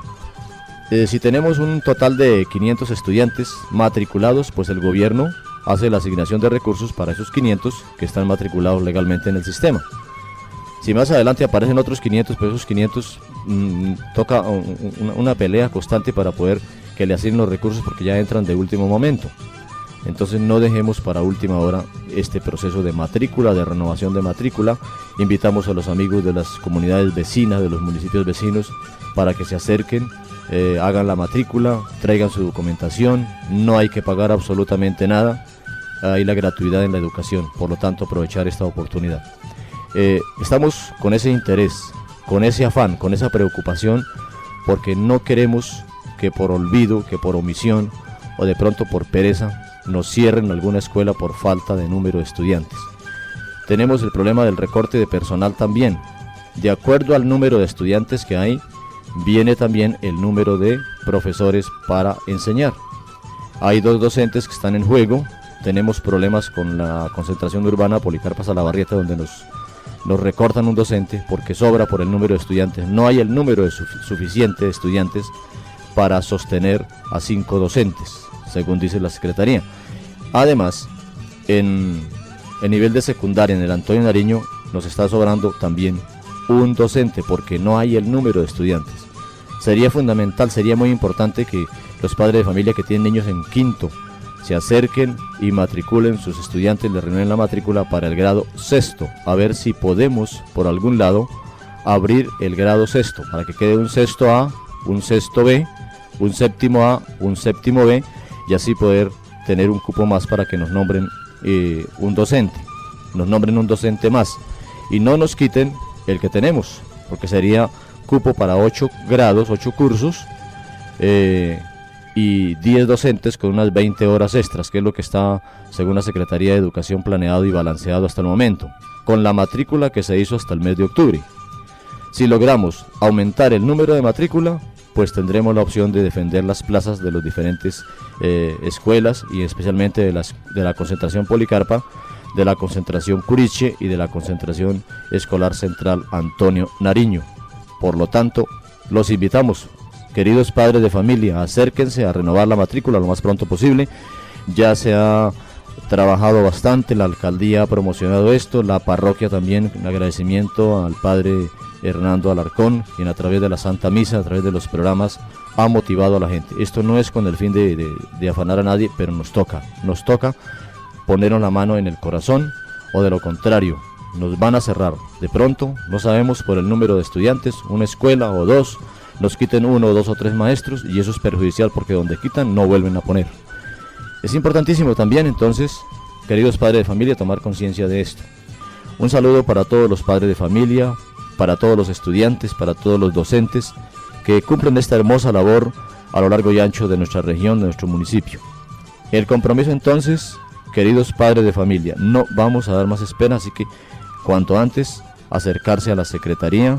si tenemos un total de 500 estudiantes matriculados, pues el gobierno hace la asignación de recursos para esos 500 que están matriculados legalmente en el sistema. Si más adelante aparecen otros 500, pues esos 500 toca una pelea constante para poder que le asignen los recursos, porque ya entran de último momento. Entonces no dejemos para última hora este proceso de matrícula, de renovación de matrícula. Invitamos a los amigos de las comunidades vecinas, de los municipios vecinos, para que se acerquen, hagan la matrícula, traigan su documentación. No hay que pagar absolutamente nada, hay la gratuidad en la educación, por lo tanto aprovechar esta oportunidad. Estamos con ese interés, con ese afán, con esa preocupación, porque no queremos que por olvido, que por omisión o de pronto por pereza nos cierren alguna escuela por falta de número de estudiantes. Tenemos el problema del recorte de personal también. De acuerdo al número de estudiantes que hay, viene también el número de profesores para enseñar. Hay 2 docentes que están en juego. Tenemos problemas con la concentración urbana Policarpa Salabarrieta, donde nos recortan un docente porque sobra por el número de estudiantes. No hay el número suficiente de estudiantes para sostener a 5 docentes, según dice la Secretaría. Además, en nivel de secundaria, en el Antonio Nariño, nos está sobrando también un docente porque no hay el número de estudiantes. Sería fundamental, sería muy importante que los padres de familia que tienen niños en quinto se acerquen y matriculen sus estudiantes, les renueven la matrícula para el grado sexto, a ver si podemos por algún lado abrir el grado sexto, para que quede un sexto A, un sexto B, un séptimo A, un séptimo B, y así poder tener un cupo más para que nos nombren un docente, más, y no nos quiten el que tenemos, porque sería cupo para 8 grados, 8 cursos, y 10 docentes con unas 20 horas extras, que es lo que está, según la Secretaría de Educación, planeado y balanceado hasta el momento, con la matrícula que se hizo hasta el mes de octubre. Si logramos aumentar el número de matrícula, pues tendremos la opción de defender las plazas de las diferentes escuelas, y especialmente de la concentración Policarpa, de la concentración Curiche y de la concentración escolar central Antonio Nariño. Por lo tanto, los invitamos, queridos padres de familia, acérquense a renovar la matrícula lo más pronto posible. Ya se ha trabajado bastante, la alcaldía ha promocionado esto, la parroquia también, un agradecimiento al padre Hernando Alarcón, quien a través de la Santa Misa, a través de los programas, ha motivado a la gente. Esto no es con el fin de afanar a nadie, pero nos toca ponernos la mano en el corazón, o de lo contrario, nos van a cerrar. De pronto, no sabemos, por el número de estudiantes, una escuela o dos, nos quiten 1, 2 o 3 maestros, y eso es perjudicial, porque donde quitan no vuelven a poner. Es importantísimo también, entonces, queridos padres de familia, tomar conciencia de esto. Un saludo para todos los padres de familia, para todos los estudiantes, para todos los docentes que cumplen esta hermosa labor a lo largo y ancho de nuestra región, de nuestro municipio. El compromiso entonces, queridos padres de familia, no vamos a dar más espera, así que cuanto antes acercarse a la Secretaría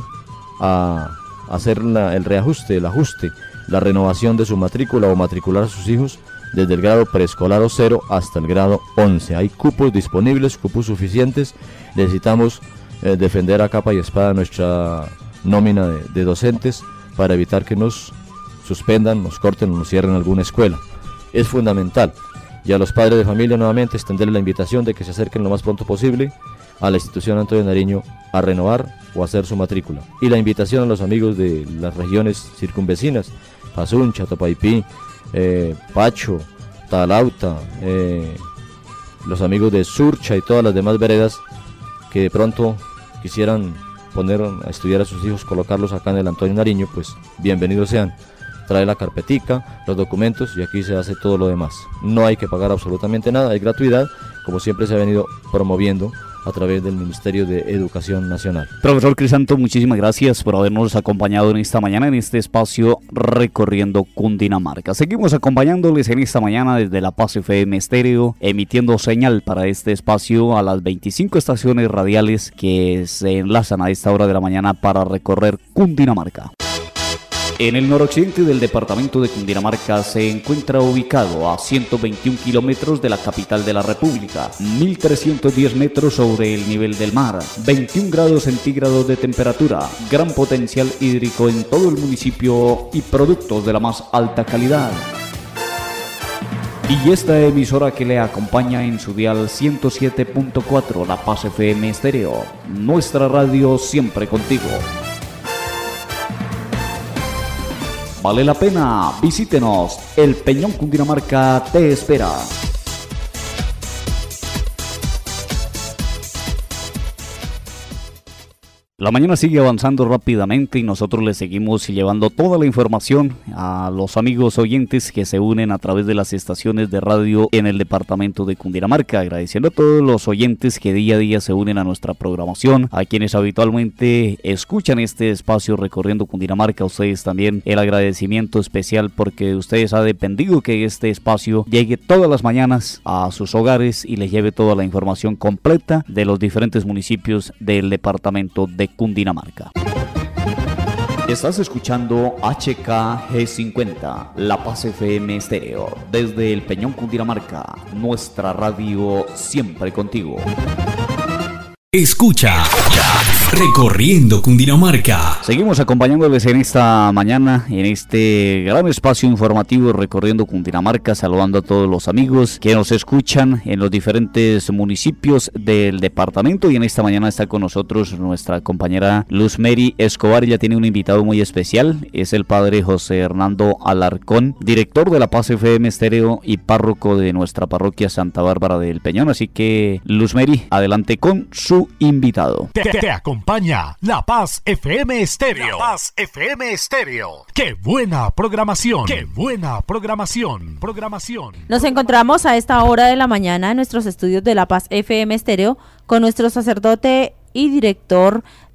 a hacer el reajuste, el ajuste, la renovación de su matrícula o matricular a sus hijos desde el grado preescolar o 0 hasta el grado 11. Hay cupos disponibles, cupos suficientes. Necesitamos defender a capa y espada nuestra nómina de docentes para evitar que nos suspendan, nos corten o nos cierren alguna escuela. Es fundamental. Y a los padres de familia nuevamente extenderles la invitación de que se acerquen lo más pronto posible a la institución Antonio Nariño a renovar o hacer su matrícula. Y la invitación a los amigos de las regiones circunvecinas, Pasuncha, Topaipí, Pacho, Talauta, los amigos de Surcha y todas las demás veredas que de pronto quisieran poner a estudiar a sus hijos, colocarlos acá en el Antonio Nariño, pues bienvenidos sean. Trae la carpetica, los documentos, y aquí se hace todo lo demás. No hay que pagar absolutamente nada, hay gratuidad, como siempre se ha venido promoviendo a través del Ministerio de Educación Nacional. Profesor Crisanto, muchísimas gracias por habernos acompañado en esta mañana en este espacio Recorriendo Cundinamarca. Seguimos acompañándoles en esta mañana desde La Paz FM Estéreo, emitiendo señal para este espacio a las 25 estaciones radiales que se enlazan a esta hora de la mañana para recorrer Cundinamarca. En el noroccidente del departamento de Cundinamarca se encuentra ubicado a 121 kilómetros de la capital de la República, 1.310 metros sobre el nivel del mar, 21 grados centígrados de temperatura, gran potencial hídrico en todo el municipio y productos de la más alta calidad. Y esta emisora que le acompaña en su dial 107.4, La Paz FM Estéreo, nuestra radio siempre contigo. Vale la pena, visítenos, El Peñón Cundinamarca te espera. La mañana sigue avanzando rápidamente y nosotros les seguimos llevando toda la información a los amigos oyentes que se unen a través de las estaciones de radio en el departamento de Cundinamarca, agradeciendo a todos los oyentes que día a día se unen a nuestra programación, a quienes habitualmente escuchan este espacio Recorriendo Cundinamarca. A ustedes también el agradecimiento especial, porque de ustedes ha dependido que este espacio llegue todas las mañanas a sus hogares y les lleve toda la información completa de los diferentes municipios del departamento de Cundinamarca. Estás escuchando HKG50, La Paz FM Estéreo, desde El Peñón Cundinamarca, nuestra radio siempre contigo. Escucha Recorriendo Cundinamarca. Seguimos acompañándoles en esta mañana, en este gran espacio informativo Recorriendo Cundinamarca, saludando a todos los amigos que nos escuchan en los diferentes municipios del departamento. Y en esta mañana está con nosotros nuestra compañera Luz Mary Escobar. Ella tiene un invitado muy especial, es el padre José Hernando Alarcón, director de La Paz FM Estéreo y párroco de nuestra parroquia Santa Bárbara del Peñón. Así que, Luz Mary, adelante con su invitado. Te acompaña La Paz FM Estéreo. La Paz FM Estéreo. ¡Qué buena programación! ¡Qué buena programación! Nos encontramos a esta hora de la mañana en nuestros estudios de La Paz FM Estéreo con nuestro sacerdote y director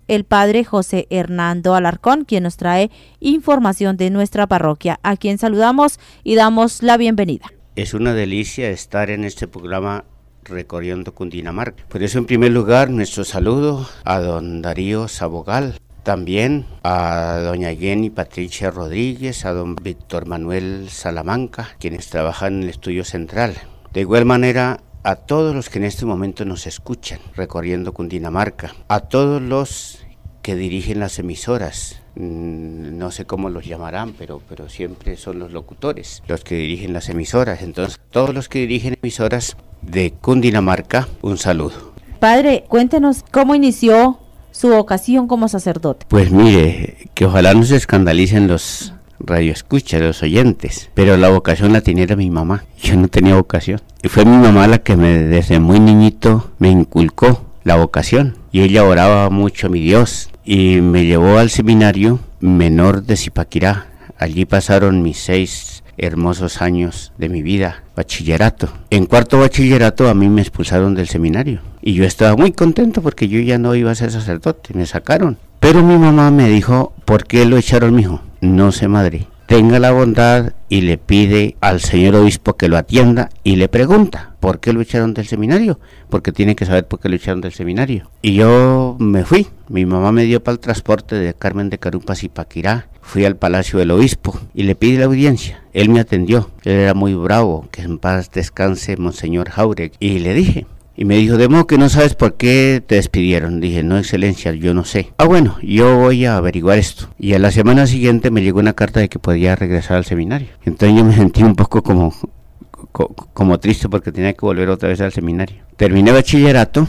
el padre José Hernando Alarcón, quien nos trae información de nuestra parroquia, a quien saludamos y damos la bienvenida. Es una delicia estar en este programa Recorriendo Cundinamarca. Por eso, en primer lugar, nuestro saludo a don Darío Sabogal, también a doña Jenny Patricia Rodríguez, a don Víctor Manuel Salamanca, quienes trabajan en el estudio central. De igual manera, a todos los que en este momento nos escuchan, Recorriendo Cundinamarca, a todos los que dirigen las emisoras, no sé cómo los llamarán, pero siempre son los locutores, los que dirigen las emisoras. Entonces, todos los que dirigen emisoras de Cundinamarca, un saludo. Padre, cuéntenos cómo inició su vocación como sacerdote. Pues mire, que ojalá no se escandalicen los radioescuchas, los oyentes, pero la vocación la tenía mi mamá. Yo no tenía vocación. Y fue mi mamá la que desde muy niñito me inculcó la vocación. Y ella oraba mucho a mi Dios y me llevó al seminario menor de Zipaquirá. Allí pasaron mis 6 hermosos años de mi vida, bachillerato. En cuarto bachillerato a mí me expulsaron del seminario y yo estaba muy contento porque yo ya no iba a ser sacerdote, me sacaron. Pero mi mamá me dijo, ¿por qué lo echaron, mijo? No sé, madre. Tenga la bondad y le pide al señor obispo que lo atienda y le pregunta, ¿por qué lo echaron del seminario? Porque tiene que saber por qué lo echaron del seminario. Y yo me fui, mi mamá me dio para el transporte de Carmen de Carupa a Zipaquirá. Fui al palacio del obispo y le pedí la audiencia. Él me atendió, él era muy bravo, que en paz descanse Monseñor Jauregui. Y le dije, y me dijo, de modo que no sabes por qué te despidieron. Dije, no, excelencia, yo no sé. Ah, bueno, yo voy a averiguar esto. Y a la semana siguiente me llegó una carta de que podía regresar al seminario. Entonces yo me sentí un poco como triste porque tenía que volver otra vez al seminario. Terminé bachillerato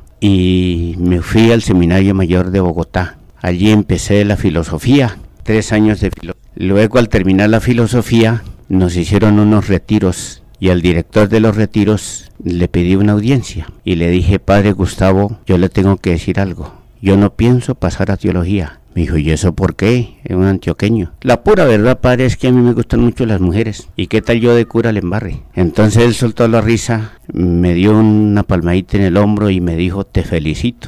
y me fui al Seminario Mayor de Bogotá. Allí empecé la filosofía, 3 años de filosofía. Luego, al terminar la filosofía, nos hicieron unos retiros y al director de los retiros le pedí una audiencia y le dije, padre Gustavo, yo le tengo que decir algo. Yo no pienso pasar a teología. Me dijo, ¿y eso por qué? Es un antioqueño. La pura verdad, padre, es que a mí me gustan mucho las mujeres. ¿Y qué tal yo de cura le embarre? Entonces él soltó la risa, me dio una palmadita en el hombro y me dijo, te felicito,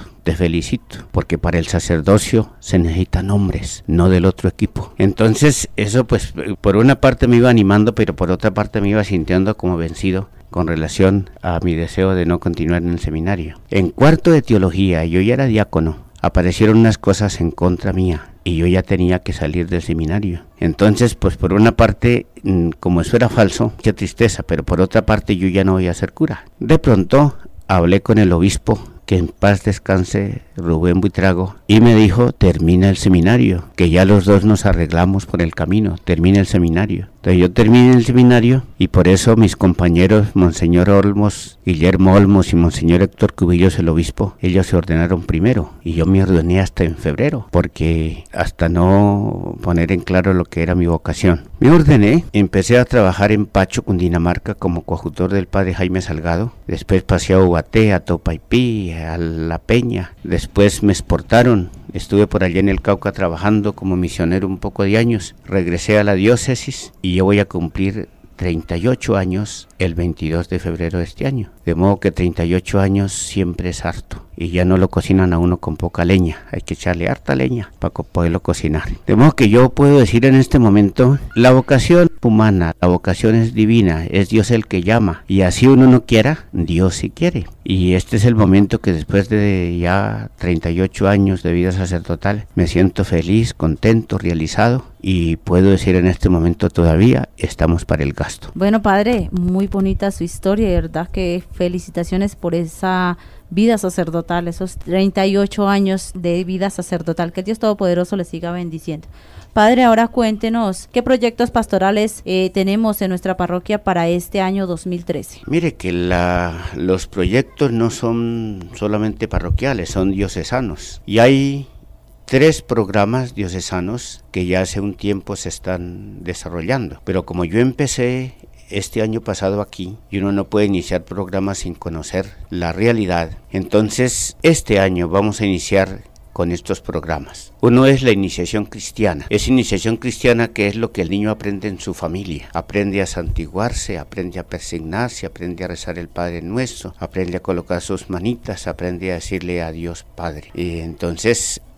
porque para el sacerdocio se necesitan hombres, no del otro equipo. Entonces eso pues por una parte me iba animando, pero por otra parte me iba sintiendo como vencido con relación a mi deseo de no continuar en el seminario. En cuarto de teología, yo ya era diácono, aparecieron unas cosas en contra mía y yo ya tenía que salir del seminario. Entonces, pues por una parte, como eso era falso, mucha tristeza, pero por otra parte yo ya no voy a ser cura. De pronto hablé con el obispo, que en paz descanse, Rubén Buitrago, y me dijo, termina el seminario, que ya los dos nos arreglamos por el camino, termina el seminario. Entonces yo terminé el seminario y por eso mis compañeros, Monseñor Olmos, Guillermo Olmos y Monseñor Héctor Cubillos, el obispo, ellos se ordenaron primero y yo me ordené hasta en febrero, porque hasta no poner en claro lo que era mi vocación. Me ordené, empecé a trabajar en Pacho, Cundinamarca, como coadjutor del padre Jaime Salgado, después pasé a Ubaté, a Topaipí, a La Peña, después me exportaron. Estuve por allá en el Cauca trabajando como misionero un poco de años, regresé a la diócesis y yo voy a cumplir 38 años el 22 de febrero de este año. De modo que 38 años siempre es harto y ya no lo cocinan a uno con poca leña, hay que echarle harta leña para poderlo cocinar. De modo que yo puedo decir en este momento, la vocación humana, la vocación es divina, es Dios el que llama y así uno no quiera, Dios sí quiere. Y este es el momento que después de ya 38 años de vida sacerdotal me siento feliz, contento, realizado y puedo decir en este momento todavía estamos para el gasto. Bueno, padre, muy bonita su historia, de verdad que felicitaciones por esa vida sacerdotal, esos 38 años de vida sacerdotal, que Dios Todopoderoso le siga bendiciendo. Padre, ahora cuéntenos, ¿qué proyectos pastorales tenemos en nuestra parroquia para este año 2013? Mire que los proyectos no son solamente parroquiales, son diocesanos. Y hay 3 programas diocesanos que ya hace un tiempo se están desarrollando. Pero como yo empecé este año pasado aquí, y uno no puede iniciar programas sin conocer la realidad, entonces este año vamos a iniciar con estos programas. Uno es la iniciación cristiana. Es iniciación cristiana que es lo que el niño aprende en su familia. Aprende a santiguarse, aprende a persignarse, aprende a rezar el Padre Nuestro, aprende a colocar sus manitas, aprende a decirle a Dios Padre. Y entonces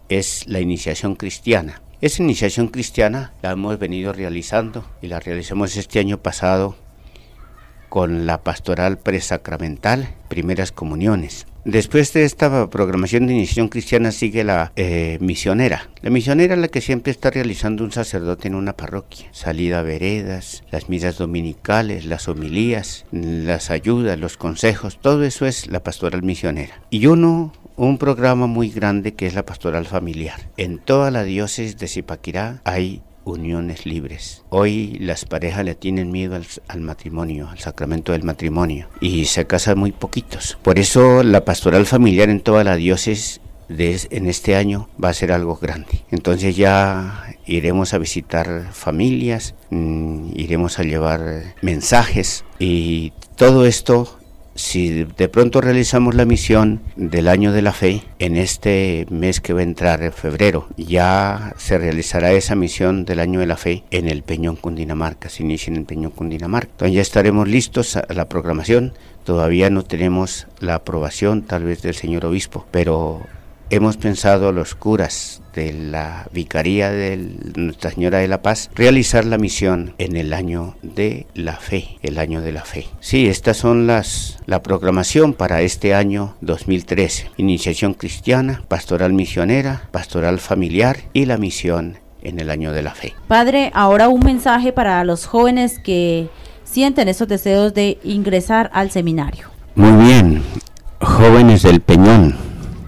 es la iniciación cristiana. Esa iniciación cristiana la hemos venido realizando y la realizamos este año pasado con la pastoral presacramental, primeras comuniones. Después de esta programación de iniciación cristiana sigue la misionera. La misionera es la que siempre está realizando un sacerdote en una parroquia. Salida a veredas, las misas dominicales, las homilías, las ayudas, los consejos, todo eso es la pastoral misionera. Y un programa muy grande que es la pastoral familiar. En toda la diócesis de Zipaquirá hay uniones libres. Hoy las parejas le tienen miedo al matrimonio, al sacramento del matrimonio, y se casan muy poquitos. Por eso la pastoral familiar en toda la diócesis en este año va a ser algo grande. Entonces ya iremos a visitar familias, iremos a llevar mensajes, y todo esto, si de pronto realizamos la misión del Año de la Fe, en este mes que va a entrar, en febrero, ya se realizará esa misión del Año de la Fe en el Peñón, Cundinamarca, se inicia en el Peñón, Cundinamarca. Entonces ya estaremos listos a la programación. Todavía no tenemos la aprobación tal vez del señor obispo, pero hemos pensado los curas de la Vicaría de Nuestra Señora de la Paz realizar la misión en el Año de la Fe, el Año de la Fe. Sí, estas son la programación para este año 2013. Iniciación cristiana, pastoral misionera, pastoral familiar y la misión en el Año de la Fe. Padre, ahora un mensaje para los jóvenes que sienten esos deseos de ingresar al seminario. Muy bien, jóvenes del Peñón.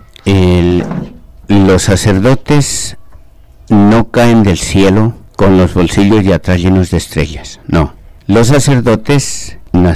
Los sacerdotes no caen del cielo con los bolsillos de atrás llenos de estrellas, no. Los sacerdotes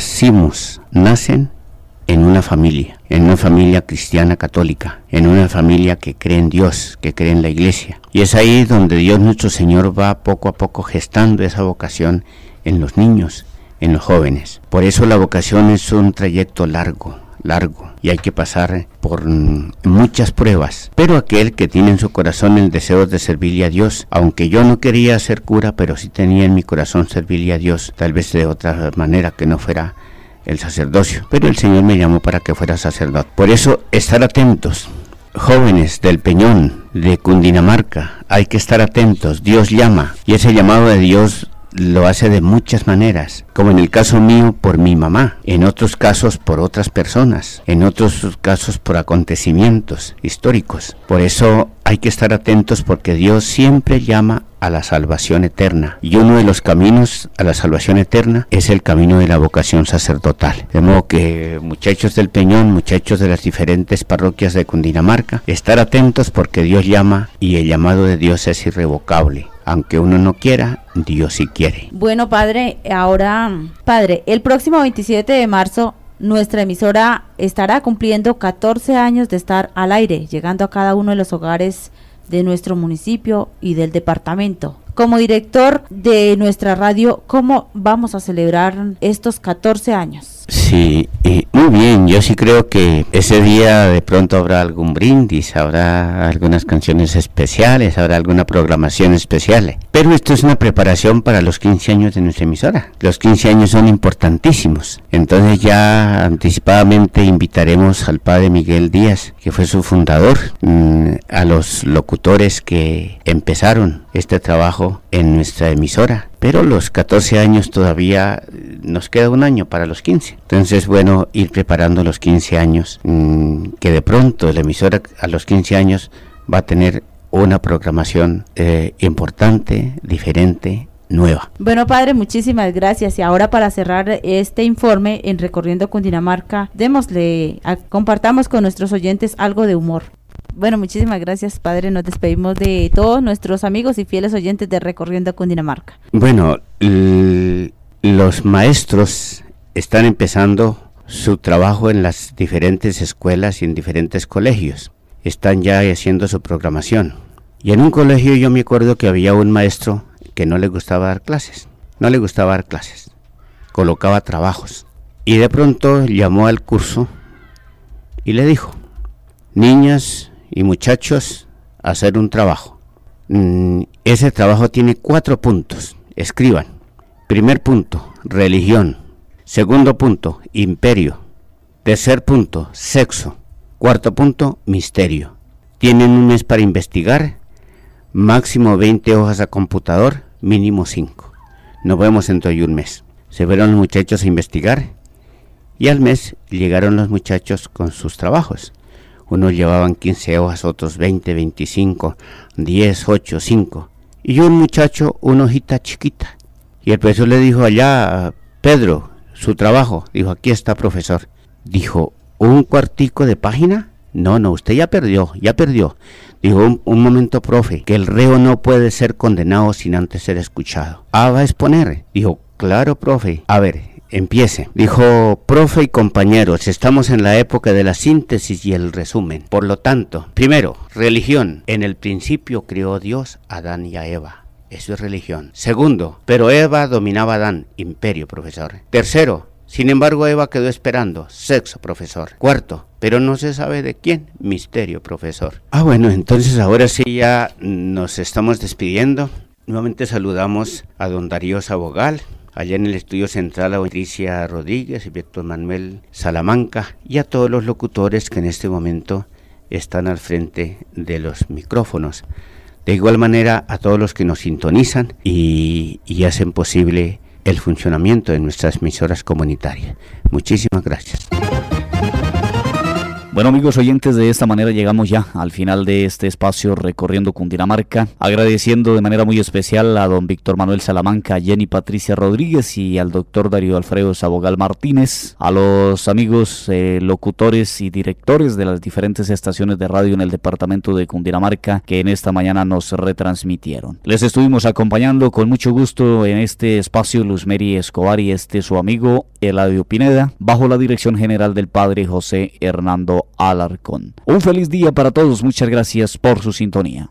nacen en una familia cristiana católica, en una familia que cree en Dios, que cree en la Iglesia. Y es ahí donde Dios nuestro Señor va poco a poco gestando esa vocación en los niños, en los jóvenes. Por eso la vocación es un trayecto largo, y hay que pasar por muchas pruebas, pero aquel que tiene en su corazón el deseo de servirle a Dios, aunque yo no quería ser cura, pero sí tenía en mi corazón servirle a Dios, tal vez de otra manera que no fuera el sacerdocio, pero el Señor me llamó para que fuera sacerdote. Por eso, estar atentos, jóvenes del Peñón, de Cundinamarca, hay que estar atentos. Dios llama, y ese llamado de Dios lo hace de muchas maneras, como en el caso mío por mi mamá, en otros casos por otras personas, en otros casos por acontecimientos históricos. Por eso hay que estar atentos, porque Dios siempre llama a la salvación eterna, y uno de los caminos a la salvación eterna es el camino de la vocación sacerdotal. De modo que, muchachos del Peñón, muchachos de las diferentes parroquias de Cundinamarca, estar atentos, porque Dios llama y el llamado de Dios es irrevocable. Aunque uno no quiera, Dios sí quiere. Bueno, padre, el próximo 27 de marzo nuestra emisora estará cumpliendo 14 años de estar al aire, llegando a cada uno de los hogares de nuestro municipio y del departamento. Como director de nuestra radio, ¿cómo vamos a celebrar estos 14 años? Sí, muy bien, yo sí creo que ese día de pronto habrá algún brindis, habrá algunas canciones especiales, habrá alguna programación especial, pero esto es una preparación para los 15 años de nuestra emisora. Los 15 años son importantísimos, entonces ya anticipadamente invitaremos al padre Miguel Díaz, que fue su fundador, a los locutores que empezaron este trabajo en nuestra emisora. Pero los 14 años todavía nos queda un año para los 15. Entonces, bueno, ir preparando los 15 años, que de pronto la emisora a los 15 años va a tener una programación importante, diferente, nueva. Bueno, padre, muchísimas gracias. Y ahora, para cerrar este informe en Recorriendo Cundinamarca, compartamos con nuestros oyentes algo de humor. Bueno, muchísimas gracias, padre. Nos despedimos de todos nuestros amigos y fieles oyentes de Recorriendo Cundinamarca. Bueno, los maestros están empezando su trabajo en las diferentes escuelas y en diferentes colegios. Están ya haciendo su programación. Y en un colegio yo me acuerdo que había un maestro que no le gustaba dar clases. Colocaba trabajos. Y de pronto llamó al curso y le dijo: niñas y muchachos, hacer un trabajo. Ese trabajo tiene 4 puntos. Escriban. Primer punto, religión. Segundo punto, imperio. Tercer punto, sexo. Cuarto punto, misterio. tienen un mes para investigar, máximo 20 hojas a computador, mínimo 5. Nos vemos dentro de un mes. Se fueron los muchachos a investigar y al mes llegaron los muchachos con sus trabajos. Unos llevaban 15 hojas, otros 20, 25, 10, 8, 5. Y un muchacho, una hojita chiquita. Y el profesor le dijo allá, Pedro, su trabajo. Dijo, aquí está, profesor. Dijo, ¿un cuartico de página? No, usted ya perdió. Dijo, un momento, profe, que el reo no puede ser condenado sin antes ser escuchado. ¿Va a exponer? Dijo, claro, profe. A ver, empiece. Dijo, profe y compañeros, estamos en la época de la síntesis y el resumen. Por lo tanto, primero, religión. En el principio creó Dios a Adán y a Eva. Eso es religión. Segundo, pero Eva dominaba a Adán. Imperio, profesor. Tercero, sin embargo, Eva quedó esperando. Sexo, profesor. Cuarto, pero no se sabe de quién. Misterio, profesor. Bueno, entonces ahora sí ya nos estamos despidiendo. Nuevamente saludamos a don Darío Sabogal, allá en el estudio central a Patricia Rodríguez y Víctor Manuel Salamanca, y a todos los locutores que en este momento están al frente de los micrófonos. De igual manera a todos los que nos sintonizan y hacen posible el funcionamiento de nuestras emisoras comunitarias. Muchísimas gracias. Bueno, amigos oyentes, de esta manera llegamos ya al final de este espacio Recorriendo Cundinamarca, agradeciendo de manera muy especial a don Víctor Manuel Salamanca, a Jenny Patricia Rodríguez y al doctor Darío Alfredo Sabogal Martínez, a los amigos locutores y directores de las diferentes estaciones de radio en el departamento de Cundinamarca que en esta mañana nos retransmitieron. Les estuvimos acompañando con mucho gusto en este espacio Luzmeri Escobar y su amigo Eladio Pineda, bajo la dirección general del padre José Hernando Alarcón. Un feliz día para todos, muchas gracias por su sintonía.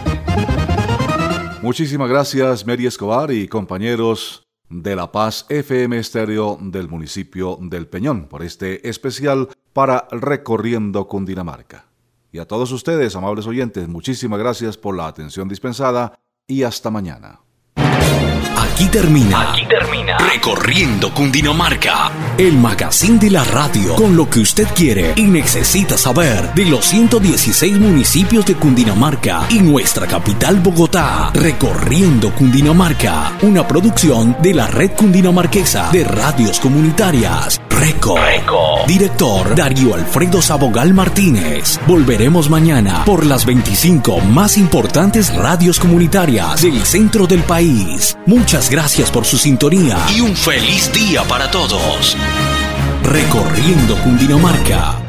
Muchísimas gracias, Mary Escobar y compañeros de La Paz FM Estéreo del municipio del Peñón, por este especial para Recorriendo Cundinamarca. Y a todos ustedes, amables oyentes, muchísimas gracias por la atención dispensada y hasta mañana. Aquí termina Recorriendo Cundinamarca, el magazine de la radio, con lo que usted quiere y necesita saber de los 116 municipios de Cundinamarca y nuestra capital Bogotá. Recorriendo Cundinamarca, una producción de la Red Cundinamarquesa de Radios Comunitarias. Reco. Director Darío Alfredo Sabogal Martínez. Volveremos mañana por las 25 más importantes radios comunitarias del centro del país. Muchas gracias por su sintonía y un feliz día para todos. Recorriendo Cundinamarca.